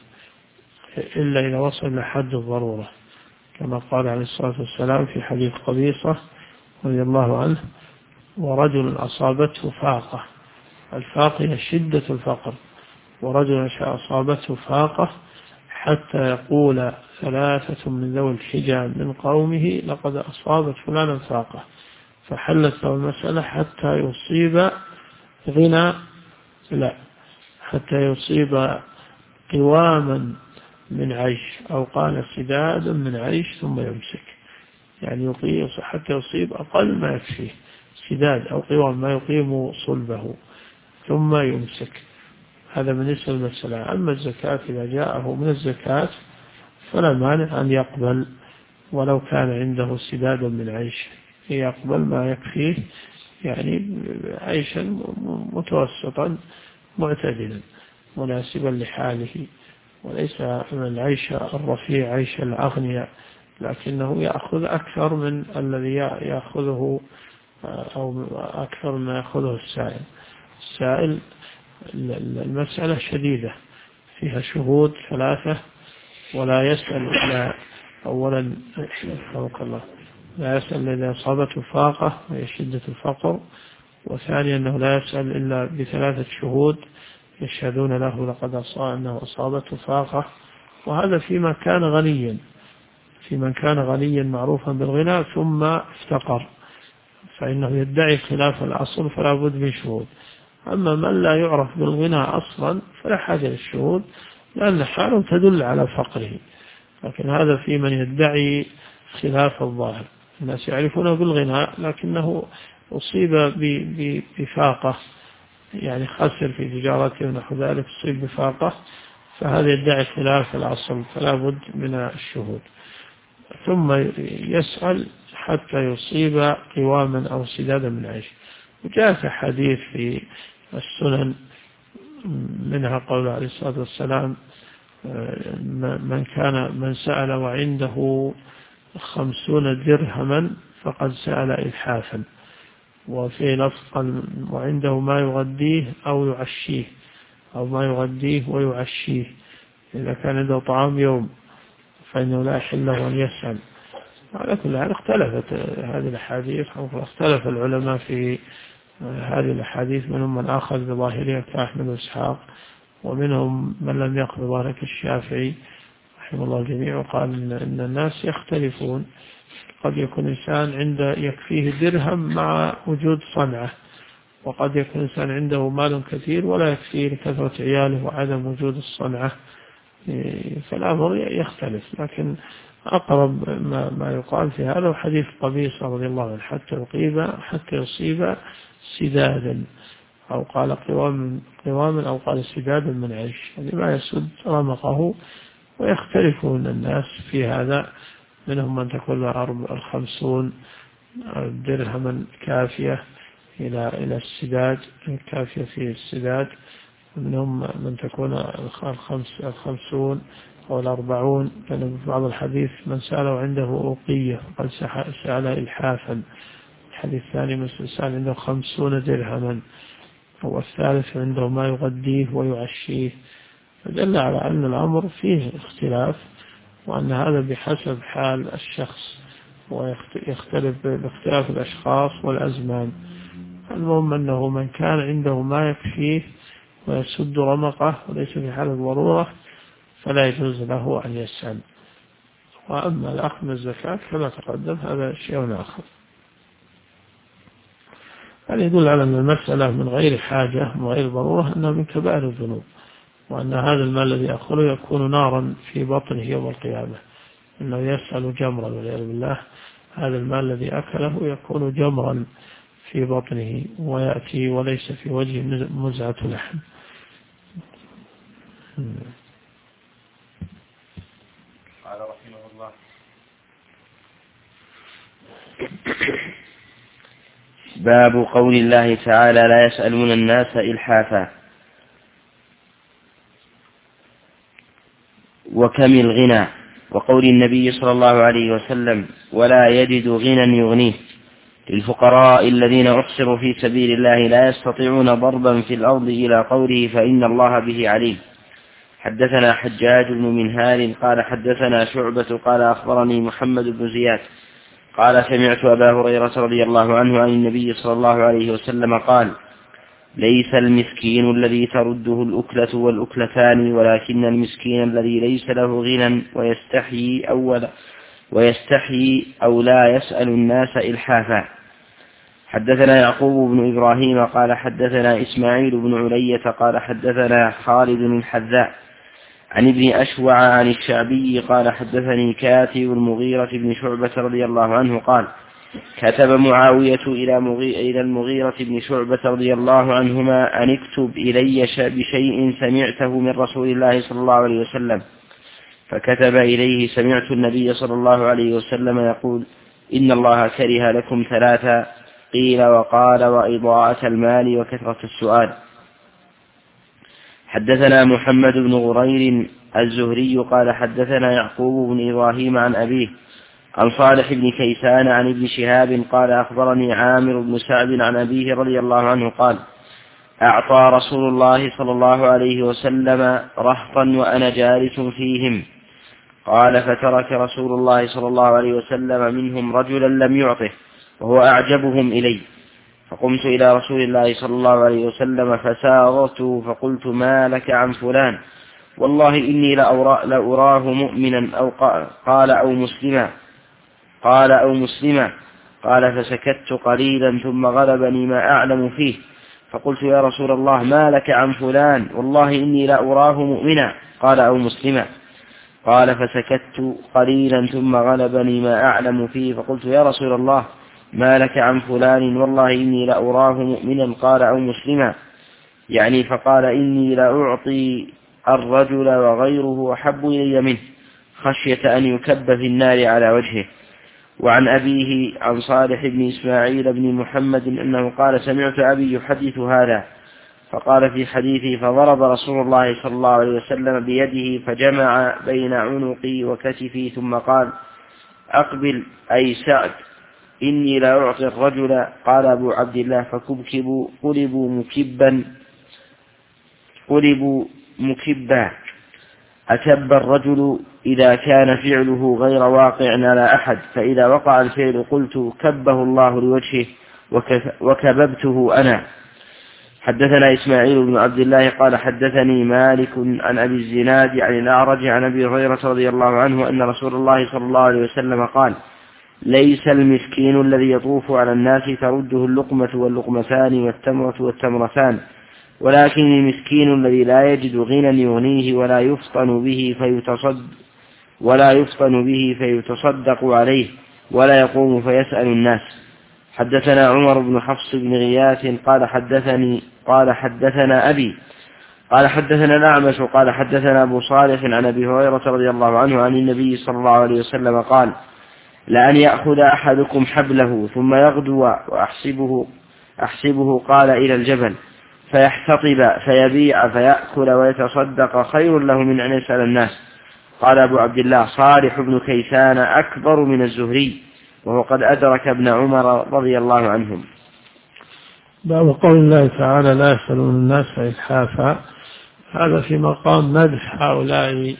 إلا إذا وصل لحد الضرورة، كما قال عليه الصلاة والسلام في حديث قبيصة رضي الله عنه: ورجل أصابته فاقة، الفاقة هي شدة الفقر، ورجل أصابته فاقة حتى يقول ثلاثة من ذوي الحجى من قومه: لقد أصابت فلانا فاقة، فحلت له المسألة حتى يصيب غنى، لا، حتى يصيب قواما من عيش، أو قال سدادا من عيش ثم يمسك، يعني حتى يصيب أقل ما يكفيه، سداد أو قوام ما يقيم صلبه ثم يمسك. هذا بالنسبة للمسألة. أما الزكاة إذا جاءه من الزكاة فلا مانع أن يقبل ولو كان عنده سداد من عيش، يقبل ما يكفيه، يعني عيشا متوسطا معتدلا مناسبا لحاله، وليس من العيش الرفيع عيش الأغنياء، لكنه يأخذ أكثر من الذي يأخذه أو أكثر ما يأخذه السائل. السائل المسألة شديدة فيها شهود 3 ولا يسأل إلا أولا الله لا يسأل إذا أصابته فاقة وهي شدة الفقر، وثانيا أنه لا يسأل إلا ب3 شهود يشهدون له لقد أنه أصابته فاقة. وهذا فيما كان غنيا، في من كان غنيا معروفا بالغنى ثم افتقر فإنه يدعي خلاف الأصل فلا بد من شهود. أما من لا يعرف بالغنى أصلا فلا حاجة للشهود لأن حاله تدل على فقره. لكن هذا في من يدعي خلاف الظاهر، الناس يعرفونه بالغنى لكنه أصيب بفاقة، يعني خسر في تجارته ونحو ذلك، أصيب بفاقة، فهذا يدعي خلاف الأصل فلا بد من الشهود. ثم يسأل حتى يصيب قواما أو سدادا من عيش. وجاءت حديث في السنن منها قول عليه الصلاة والسلام من سأل وعنده 50 درهما فقد سأل إلحافا، وفي لفظ وعنده ما يغديه أو يعشيه أو ما يغديه ويعشيه، إذا كان عنده طعام يوم فإنه لا يحل له أن يسأل. على كل حال اختلفت هذه الأحاديث، واختلف العلماء في هذه الأحاديث، منهم من أخذ بظاهرها كأحمد وإسحاق، ومنهم من لم يأخذ بظاهرها كالشافعي رحمه الله الجميع، وقال إن الناس يختلفون. قد يكون إنسان عنده يكفيه درهم مع وجود صنعة، وقد يكون إنسان عنده مال كثير ولا يكفيه لكثرة عياله وعدم وجود الصنعة، فالأمر يختلف. لكن أقرب ما يقال في هذا حديث قبيصة رضي الله عنه حتى يصيب سدادا، أو قال قواما أو قال سدادا من عيش، يعني ما يسد رمقه. ويختلفون الناس في هذا، منهم من تكون 50 درهما كافية إلى السداد، كافية في السداد، ومنهم من تكون 50 أو 40. كان في بعض الحديث من سأله عنده أوقية فقد سأل إلحافا. الحديث الثاني من سأل عنده 50 درهما، والثالث عنده ما يغديه ويعشيه. فدل على أن الأمر فيه اختلاف، وأن هذا بحسب حال الشخص، ويختلف باختلاف الأشخاص والأزمان. المهم أنه من كان عنده ما يكفيه ويسد رمقه وليس في حال الضرورة فلا يجوز له أن يسأل. وأما الأخذ من الزكاة كما تقدم هذا شيء آخر. هذا يدل على أن المسألة من غير حاجة من غير ضرورة أنها من كبائر الذنوب، وأن هذا المال الذي يأخذه يكون نارا في بطنه يوم القيامة، إنه يسأل جمرا والعياذ بالله. هذا المال الذي أكله يكون جمرا في بطنه ويأتي وليس في وجهه مزعة لحم.
قال رحمه الله: باب قول الله تعالى: لا يسألون الناس إلحافا. وكم الغنى، وقول النبي صلى الله عليه وسلم: ولا يجد غنى يغنيه، للفقراء الذين أحصروا في سبيل الله لا يستطيعون ضربا في الأرض، إلى قوله: فإن الله به عليم. حدثنا حجاج بن منهال قال حدثنا شعبة قال أخبرني محمد بن زياد قال سمعت أبا هريرة رضي الله عنه عن النبي صلى الله عليه وسلم قال: ليس المسكين الذي ترده الأكلة والأكلتان، ولكن المسكين الذي ليس له غنى ويستحيي أو لا يسأل الناس إلحافا. حدثنا يعقوب بن إبراهيم قال حدثنا إسماعيل بن علية قال حدثنا خالد الحذاء عن ابن أشوع عن الشعبي قال حدثني كاتب المغيرة بن شعبة رضي الله عنه قال: كتب معاوية إلى المغيرة بن شعبة رضي الله عنهما أن اكتب إلي بشيء سمعته من رسول الله صلى الله عليه وسلم، فكتب إليه: سمعت النبي صلى الله عليه وسلم يقول: إن الله كره لكم 3: قيل وقال وإضاعة المال وكثرة السؤال. حدثنا محمد بن غرير الزهري قال حدثنا يعقوب بن إبراهيم عن أبيه عن صالح بن كيسان عن ابن شهاب قال أخبرني عامر بن سعد عن أبيه رضي الله عنه قال: أعطى رسول الله صلى الله عليه وسلم رهطا وأنا جالس فيهم. قال فترك رسول الله صلى الله عليه وسلم منهم رجلا لم يعطه وهو أعجبهم إلي، فقمت إلى رسول الله صلى الله عليه وسلم فساغرته فقلت ما لك عن فلان، والله إني لأراه مؤمنا، أو قال أو مسلما. قال فسكت قليلا ثم غلبني ما أعلم فيه، فقلت يا رسول الله ما لك عن فلان، والله إني لأراه مؤمنا، قال أو مسلما. قال فسكت قليلا ثم غلبني ما أعلم فيه، فقلت يا رسول الله ما لك عن فلان، والله إني لأراه مؤمنا، قال أو مسلما. يعني فقال إني لأعطي الرجل وغيره أحب إلي منه، خشية أن يكب في النار على وجهه. وعن أبيه عن صالح بن إسماعيل بن محمد أنه قال سمعت أبي يحدث هذا، فقال في حديثه فضرب رسول الله صلى الله عليه وسلم بيده فجمع بين عنقي وكتفي ثم قال أقبل أي سعد، إني لا أعطي الرجل. قال أبو عبد الله فكبكبوا قلبوا مكبا. أكب الرجل إذا كان فعله غير واقع على أحد، فإذا وقع الفعل قلت كبه الله لوجهه وكببته أنا. حدثنا إسماعيل بن عبد الله قال حدثني مالك عن أبي الزناد عن الأعرج عن أبي هريرة رضي الله عنه أن رسول الله صلى الله عليه وسلم قال ليس المسكين الذي يطوف على الناس ترده اللقمة واللقمتان والتمرة والتمرتان، ولكن المسكين الذي لا يجد غنى يغنيه ولا يفطن به فيتصدق عليه ولا يقوم فيسأل الناس. حدثنا عمر بن حفص بن غياث قال حدثنا أبي قال حدثنا الأعمش قال حدثنا أبو صالح عن أبي هريرة رضي الله عنه عن النبي صلى الله عليه وسلم قال لأن يأخذ أحدكم حبله ثم يغدو أحسبه قال إلى الجبل فيحتطب فيبيع فيأكل ويتصدق خير له من أن يسأل الناس. قال أبو عبد الله صالح بن كيسان أكبر من الزهري، وهو قد أدرك ابن عمر رضي الله عنهم.
باب قول الله تعالى لا يسألون الناس إلحافا، هذا في مقام مدح هؤلاء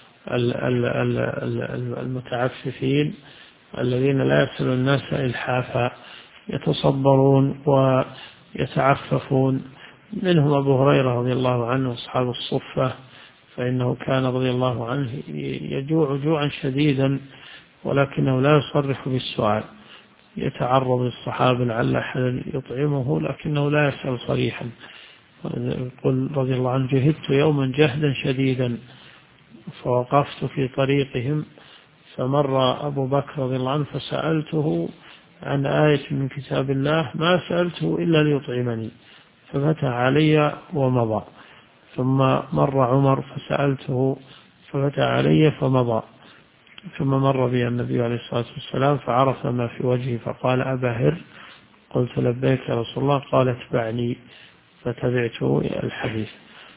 المتعففين الذين لا يسألون الناس إلحافا، يتصبرون ويتعففون. منهم أبو هريرة رضي الله عنه أصحاب الصفة، فإنه كان رضي الله عنه يجوع جوعا شديدا ولكنه لا يصرح بالسؤال، يتعرض للصحابة لعل أحد يطعمه لكنه لا يسأل صريحا. يقول رضي الله عنه جهدت يوما جهدا شديدا فوقفت في طريقهم فمر أبو بكر رضي الله عنه فسألته عن آية من كتاب الله ما سألته إلا ليطعمني ففتح علي ومضى، ثم مر عمر فسألته ففتح علي فمضى، ثم مر بي النبي عليه الصلاة والسلام فعرف ما في وجهي فقال أبا هر، قلت لبيك يا رسول الله، قال اتبعني فتبعته الحديث.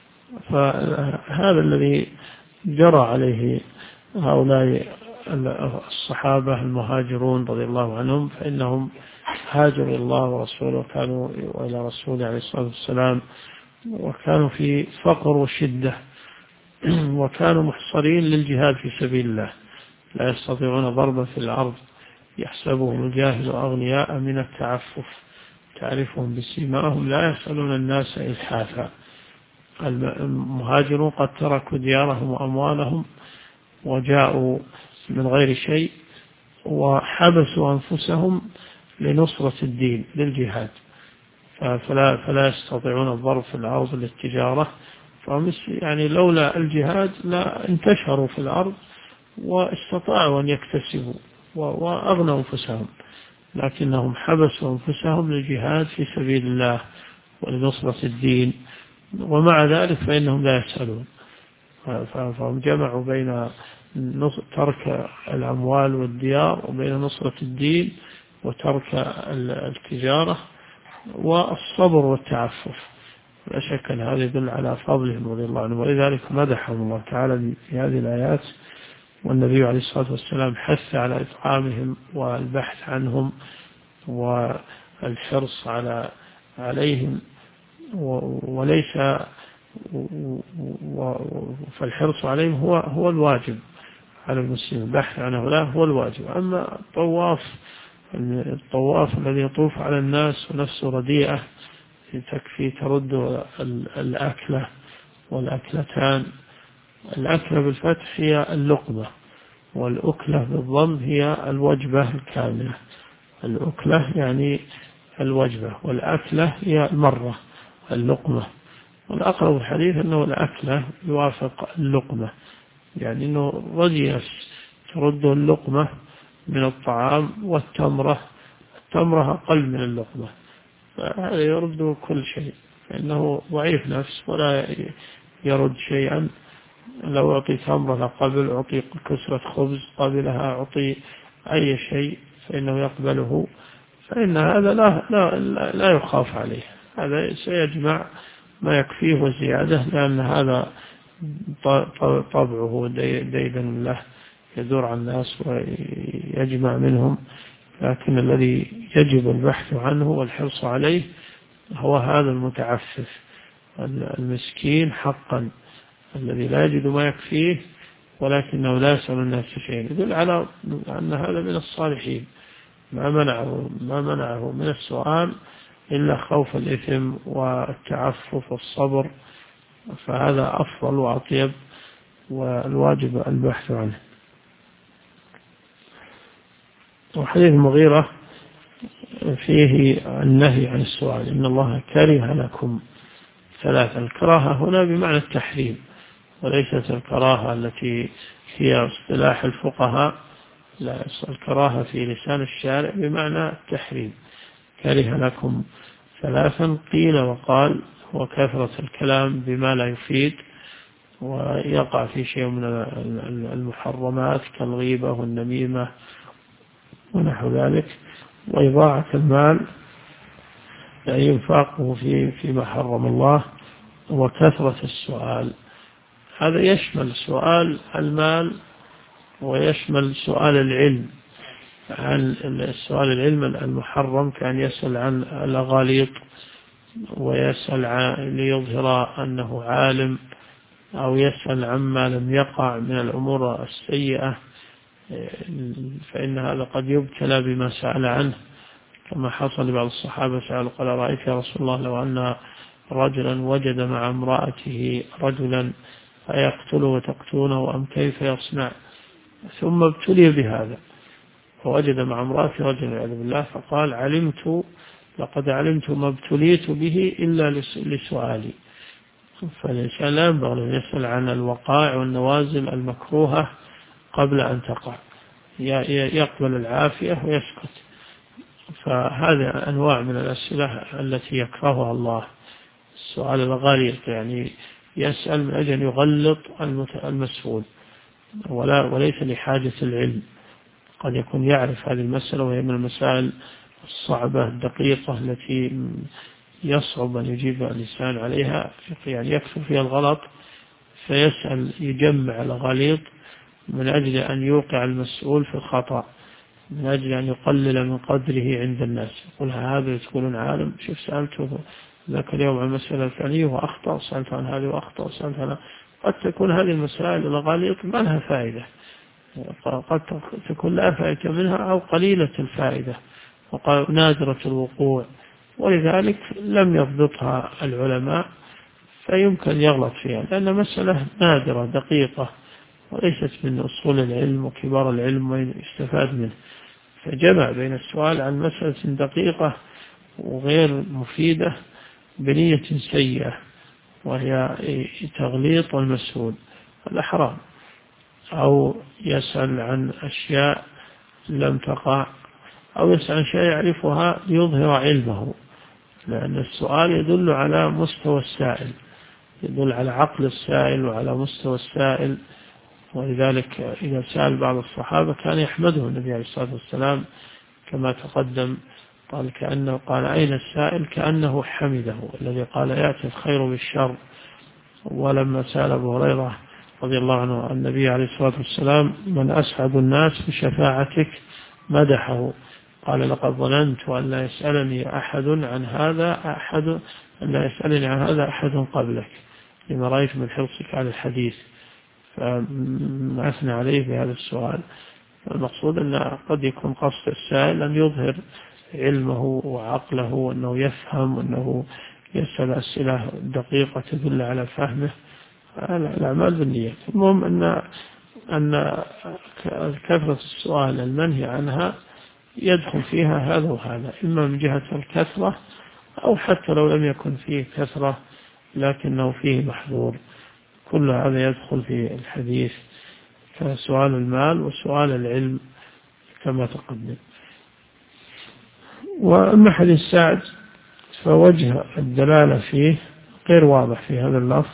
فهذا الذي جرى عليه هؤلاء الصحابة المهاجرون رضي الله عنهم، فإنهم هاجروا إلى الله ورسوله وكانوا إلى رسوله عليه الصلاة والسلام وكانوا في فقر وشدة وكانوا محصرين للجهاد في سبيل الله، لا يستطيعون ضربا في الأرض، يحسبهم الجاهل أغنياء من التعفف، تعرفهم بسيماهم لا يسألون الناس إلحافا. المهاجرون قد تركوا ديارهم وأموالهم وجاءوا من غير شيء وحبسوا أنفسهم لنصرة الدين للجهاد، فلا يستطيعون الضرب في الأرض للتجارة، يعني لولا الجهاد لا انتشروا في الأرض واستطاعوا أن يكتسبوا وأغنوا أنفسهم، لكنهم حبسوا أنفسهم للجهاد في سبيل الله ولنصرة الدين، ومع ذلك فإنهم لا يسألون. فهم جمعوا بين ترك الأموال والديار وبين نصرة الدين وترك التجارة والصبر والتعفف. لا شك أن هذا يدل على فضلهم رضي الله عنهم، ولذلك مدحهم الله تعالى في هذه الآيات، والنبي عليه الصلاة والسلام حث على إطعامهم والبحث عنهم والحرص عليهم وليس فالحرص عليهم هو الواجب على المسلم، البحث عن هؤلاء هو الواجب. أما الطواف الذي يطوف على الناس ونفسه رديئة تكفي ترد الأكلة والأكلتان. الأكلة بالفتح هي اللقمة، والأكلة بالضم هي الوجبة الكاملة. الأكلة يعني الوجبة، والأكلة هي المرة اللقمة. والأقرب الحديث أنه الأكلة يوافق اللقمة، يعني أنه رديئة ترد اللقمة من الطعام، والتمرة أقل من اللقمة، فهذا يرد كل شيء، فإنه ضعيف نفس ولا يرد شيئا. لو أعطي تمرة قبل، أعطي كسرة خبز قبلها، أعطي أي شيء فإنه يقبله، فإن هذا لا يخاف عليه، هذا سيجمع ما يكفيه وزيادة، لأن هذا طبعه ديدا له يدور على الناس ويجمع منهم. لكن الذي يجب البحث عنه والحرص عليه هو هذا المتعفف المسكين حقا، الذي لا يجد ما يكفيه ولكنه لا يسأل الناس شيئا، يدل على أن هذا من الصالحين. ما منعه من السؤال إلا خوف الإثم والتعفف والصبر، فهذا أفضل وأطيب، والواجب البحث عنه. وحديث المغيرة فيه النهي عن السؤال، إن الله كره لكم ثلاثة. الكراهة هنا بمعنى التحريم، وليست الكراهة التي هي اصطلاح الفقهاء، لا، الكراهة في لسان الشارع بمعنى التحريم. كره لكم ثلاثا، قيل وقال، وكثرة الكلام بما لا يفيد، ويقع في شيء من المحرمات كالغيبة والنميمة ونحو ذلك، وإضاعة المال يعني ينفقه فيما حرم الله، وكثرة السؤال. هذا يشمل سؤال المال ويشمل سؤال العلم، عن السؤال العلم المحرم، كان يسأل عن الأغاليط ويسأل ليظهر أنه عالم، أو يسأل عما لم يقع من الأمور السيئة، فإن هذا قد يبتلى بما سأل عنه، كما حصل لبعض الصحابة سأل قال رأيت يا رسول الله لو أن رجلا وجد مع امرأته رجلا فيقتله وتقتونه أم كيف يصنع؟ ثم ابتلي بهذا، فوجد مع امرأته رجلا والعياذ بالله، فقال لقد علمت ما ابتليت به إلا لسؤالي. فالإنسان لا ينبغي أن يسأل عن الوقائع والنوازل المكروهة قبل أن تقع، يقبل العافية ويسكت. فهذا أنواع من الأسئلة التي يكرهها الله، السؤال الغليظ، يعني يسأل من أجل يغلط المسؤول، وليس لحاجة العلم. قد يكون يعرف هذه المسألة، وهي من المسائل الصعبة الدقيقة التي يصعب أن يجيب الإنسان عليها، يعني يكثر فيها الغلط، فيسأل يجمع الغليط من أجل أن يوقع المسؤول في الخطأ، من أجل أن يقلل من قدره عند الناس. يقول هذا تقولون عالم، شوف سألته ذاك اليوم عن المسألة الفلانية وأخطأ، سألت عن هذه وأخطأ، سألت عنها. قد تكون هذه المسائل الغليط ما لها فائدة، قد تكون لا فائدة منها أو قليلة الفائدة ونادرة الوقوع، ولذلك لم يضبطها العلماء، فيمكن يغلط فيها، لأن مسألة نادرة دقيقة وليست من أصول العلم وكبار العلم ويستفاد منه. فجمع بين السؤال عن مسألة دقيقة وغير مفيدة بنية سيئة، وهي تغليط المسؤول، هذا حرام. أو يسأل عن أشياء لم تقع، أو يسأل عن شيء يعرفها ليظهر علمه، لأن السؤال يدل على مستوى السائل، يدل على عقل السائل وعلى مستوى السائل. ولذلك إذا سأل بعض الصحابة كان يحمده النبي عليه الصلاة والسلام كما تقدم، قال أين السائل كأنه حمده، الذي قال يأتي الخير بالشر. ولما سأل أبو هريرة رضي الله عنه النبي عليه الصلاة والسلام من أسعد الناس بشفاعتك، مدحه قال لقد ظننت أن لا يسألني أحد عن هذا أن لا يسألني عن هذا أحد قبلك لما رأيت من حرصك على الحديث، فأثنى عليه بهذا السؤال. المقصود أن قد يكون قصد السائل أن يظهر علمه وعقله وأنه يفهم وأنه يسأل أسئلة دقيقة تدل على فهمه. الأعمال بالنيات. المهم أن كثرة السؤال المنهي عنها يدخل فيها هذا وهذا، إما من جهة الكثرة أو حتى لو لم يكن فيه كثرة لكنه فيه محظور، كل هذا يدخل في الحديث كسؤال المال وسؤال العلم كما تقدم. وأما حديث سعد فوجه الدلالة فيه غير واضح في هذا اللفظ،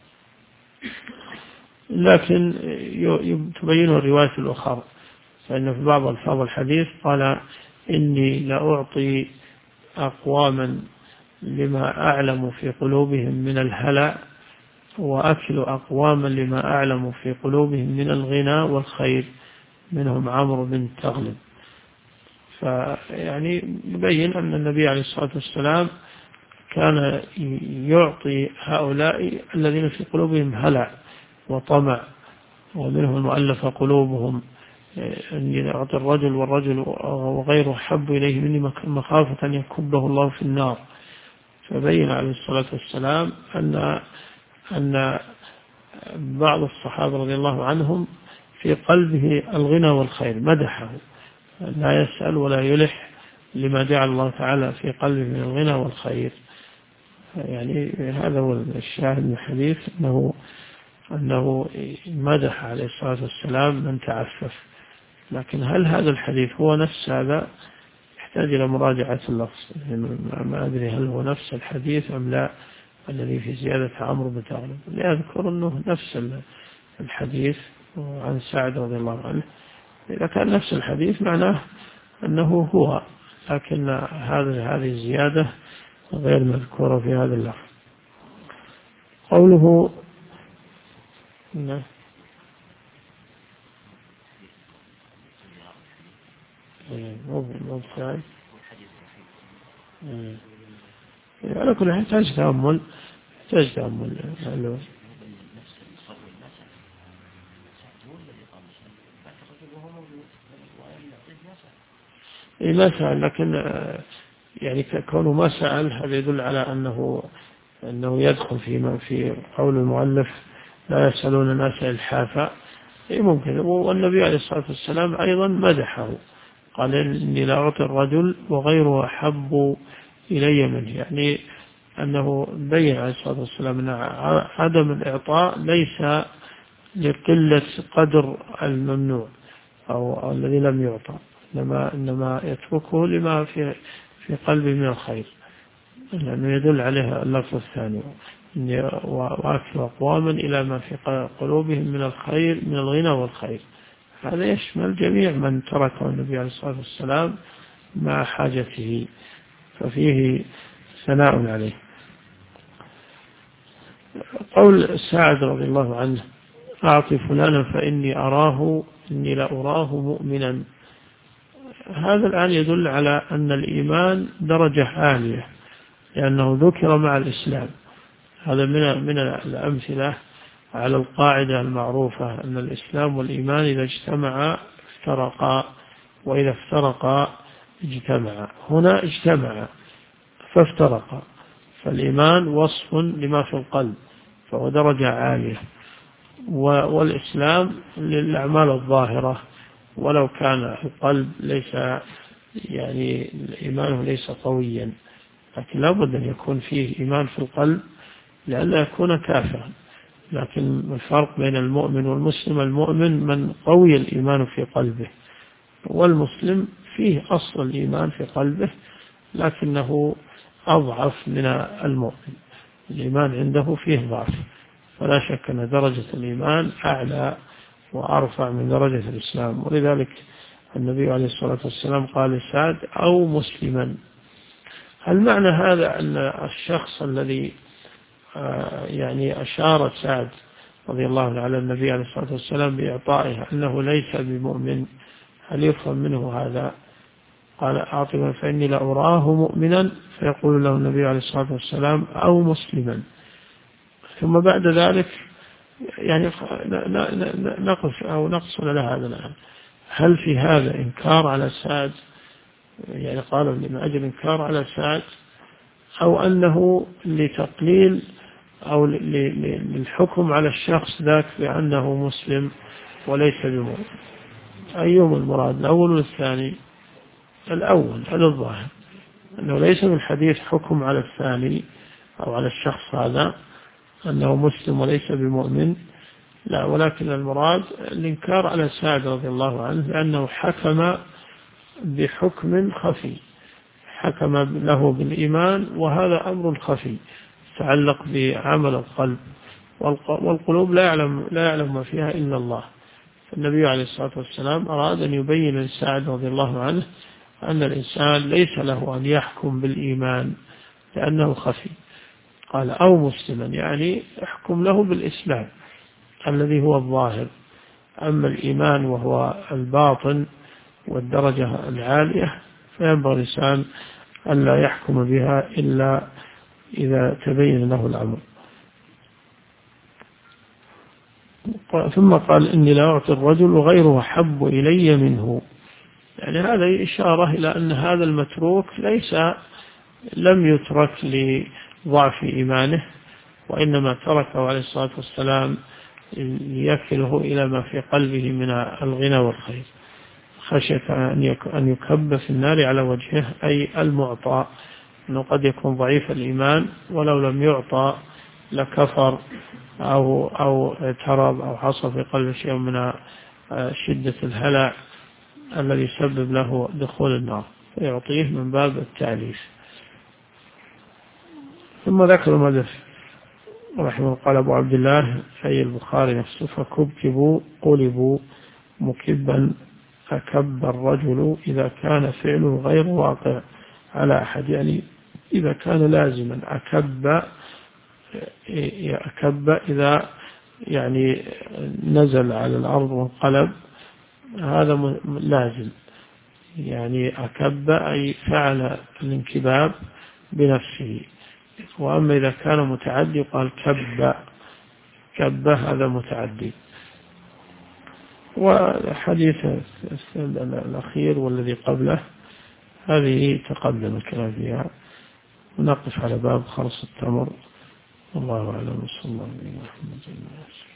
لكن تبين الرواية الأخرى، فإن في بعض ألفاظ الحديث قال إني لأعطي أقواما لما أعلم في قلوبهم من الهلع، وأكل أقواما لما أعلم في قلوبهم من الغنى والخير، منهم عمرو بن تغلب. فيعني يبين أن النبي عليه الصلاة والسلام كان يعطي هؤلاء الذين في قلوبهم هلع وطمع، ومنهم المؤلف قلوبهم، أن يعطي الرجل والرجل وغيره حب إليه مني مخافة أن يكبه الله في النار. فبين عليه الصلاة والسلام أن بعض الصحابة رضي الله عنهم في قلبه الغنى والخير، مدحه، لا يسأل ولا يلح لما جعل الله تعالى في قلبه من الغنى والخير. يعني هذا هو الشاهد من الحديث، أنه مدح عليه الصلاة والسلام من تعفف. لكن هل هذا الحديث هو نفس هذا؟ يحتاج إلى مراجعة اللفظ، ما أدري هل هو نفس الحديث أم لا الذي في زيادة عمرو بن تغلب. لأذكر أنه نفس الحديث عن سعد رضي الله عنه. إذا كان نفس الحديث معناه أنه هو، لكن هذه الزيادة غير مذكورة في هذا اللفظ. قوله مو بسعد على كل حال يحتاج تأمل. ما سأل، لكن يعني كونه ما سأل هذا يدل على أنه يدخل في قول المؤلف لا يسألون الناس إلحافا. ممكن. والنبي عليه الصلاة والسلام أيضا مدحه، قال إني لا أعطي الرجل وغيره أحب إلي منه، يعني أنه بين عليه الصلاة والسلام أن عدم الإعطاء ليس لقلة قدر الممنوع أو الذي لم يعطى، إنما يتركه لما في قلبه من الخير، لأنه يدل عليه اللفظ الثاني وأكل أقواما إلى ما في قلوبهم من الخير من الغنى والخير. هذا يشمل جميع من تركه النبي عليه الصلاة والسلام مع حاجته، ففيه ثناء عليه. قول سعد رضي الله عنه أعطي فلانا إني لأراه مؤمنا، هذا الآن يدل على أن الإيمان درجة عالية، لأنه ذكر مع الإسلام. هذا من الأمثلة على القاعدة المعروفة أن الإسلام والإيمان إذا اجتمعا افترقا، وإذا افترقا اجتمعا. هنا اجتمعا فافترقا، فالإيمان وصف لما في القلب فهو درجة عالية، والإسلام للأعمال الظاهرة، ولو كان القلب ليس يعني إيمانه ليس قويا، لكن لابد أن يكون فيه إيمان في القلب لئلا يكون كافرا. لكن الفرق بين المؤمن والمسلم، المؤمن من قوي الإيمان في قلبه، والمسلم فيه أصل الإيمان في قلبه لكنه أضعف من المؤمن، الإيمان عنده فيه ضعف. فلا شك أن درجة الإيمان أعلى وأرفع من درجة الإسلام، ولذلك النبي عليه الصلاة والسلام قال لسعد أو مسلما. هل معنى هذا أن الشخص الذي يعني أشار سعد رضي الله عنه على النبي عليه الصلاة والسلام بإعطائه أنه ليس بمؤمن؟ هل يفهم منه هذا؟ قال أعطنا فإني لأراه مؤمنا، فيقول له النبي عليه الصلاة والسلام أو مسلما. ثم بعد ذلك يعني نقف أو نقصد لهذا الآن، هل في هذا إنكار على سعد، يعني قال من أجل إنكار على سعد، أو أنه لتقليل أو للحكم على الشخص ذاك بأنه مسلم وليس بمؤمن؟ أيهم المراد، الأول والثاني؟ الأول على الظاهر أنه ليس من الحديث حكم على الثاني أو على الشخص هذا أنه مسلم وليس بمؤمن، لا، ولكن المراد الإنكار على سعد رضي الله عنه لأنه حكم بحكم خفي، حكم له بالإيمان، وهذا أمر خفي يتعلق بعمل القلب، والقلوب لا يعلم ما فيها إلا الله. النبي عليه الصلاة والسلام أراد أن يبين لسعد رضي الله عنه أن الإنسان ليس له أن يحكم بالإيمان لأنه خفي. قال أو مسلما، يعني يحكم له بالإسلام الذي هو الظاهر، أما الإيمان وهو الباطن والدرجة العالية فينبغي الإنسان أن لا يحكم بها إلا إذا تبين له الأمر. ثم قال إني لا أعطي الرجل وغيره حب إلي منه، يعني هذا إشارة إلى أن هذا المتروك لم يترك لضعف إيمانه، وإنما تركه عليه الصلاة والسلام ليكله إلى ما في قلبه من الغنى والخير، خشية أن يكب في النار على وجهه، أي المعطى، أنه قد يكون ضعيف الإيمان ولو لم يعطى لكفر أو اعترض أو حصل في قلبه شيء من شدة الهلع الذي يسبب له دخول النار، فيعطيه من باب التعليف. ثم ذكر المدف رحمه قال أبو عبد الله أي البخاري نفسه فكبكبوا قلبوا مكبا، أكب الرجل إذا كان فعله غير واقع على أحد، يعني إذا كان لازما. أكب إذا يعني نزل على الأرض وانقلب، هذا لازم، يعني أكب أي فعل الانكباب بنفسه. وأما إذا كان متعدي قال كب هذا متعدي. والحديث الأخير والذي قبله هذه تقدم الكلام فيها، ونقف على باب خرص التمر. والله أعلم، صلى الله عليه وسلم.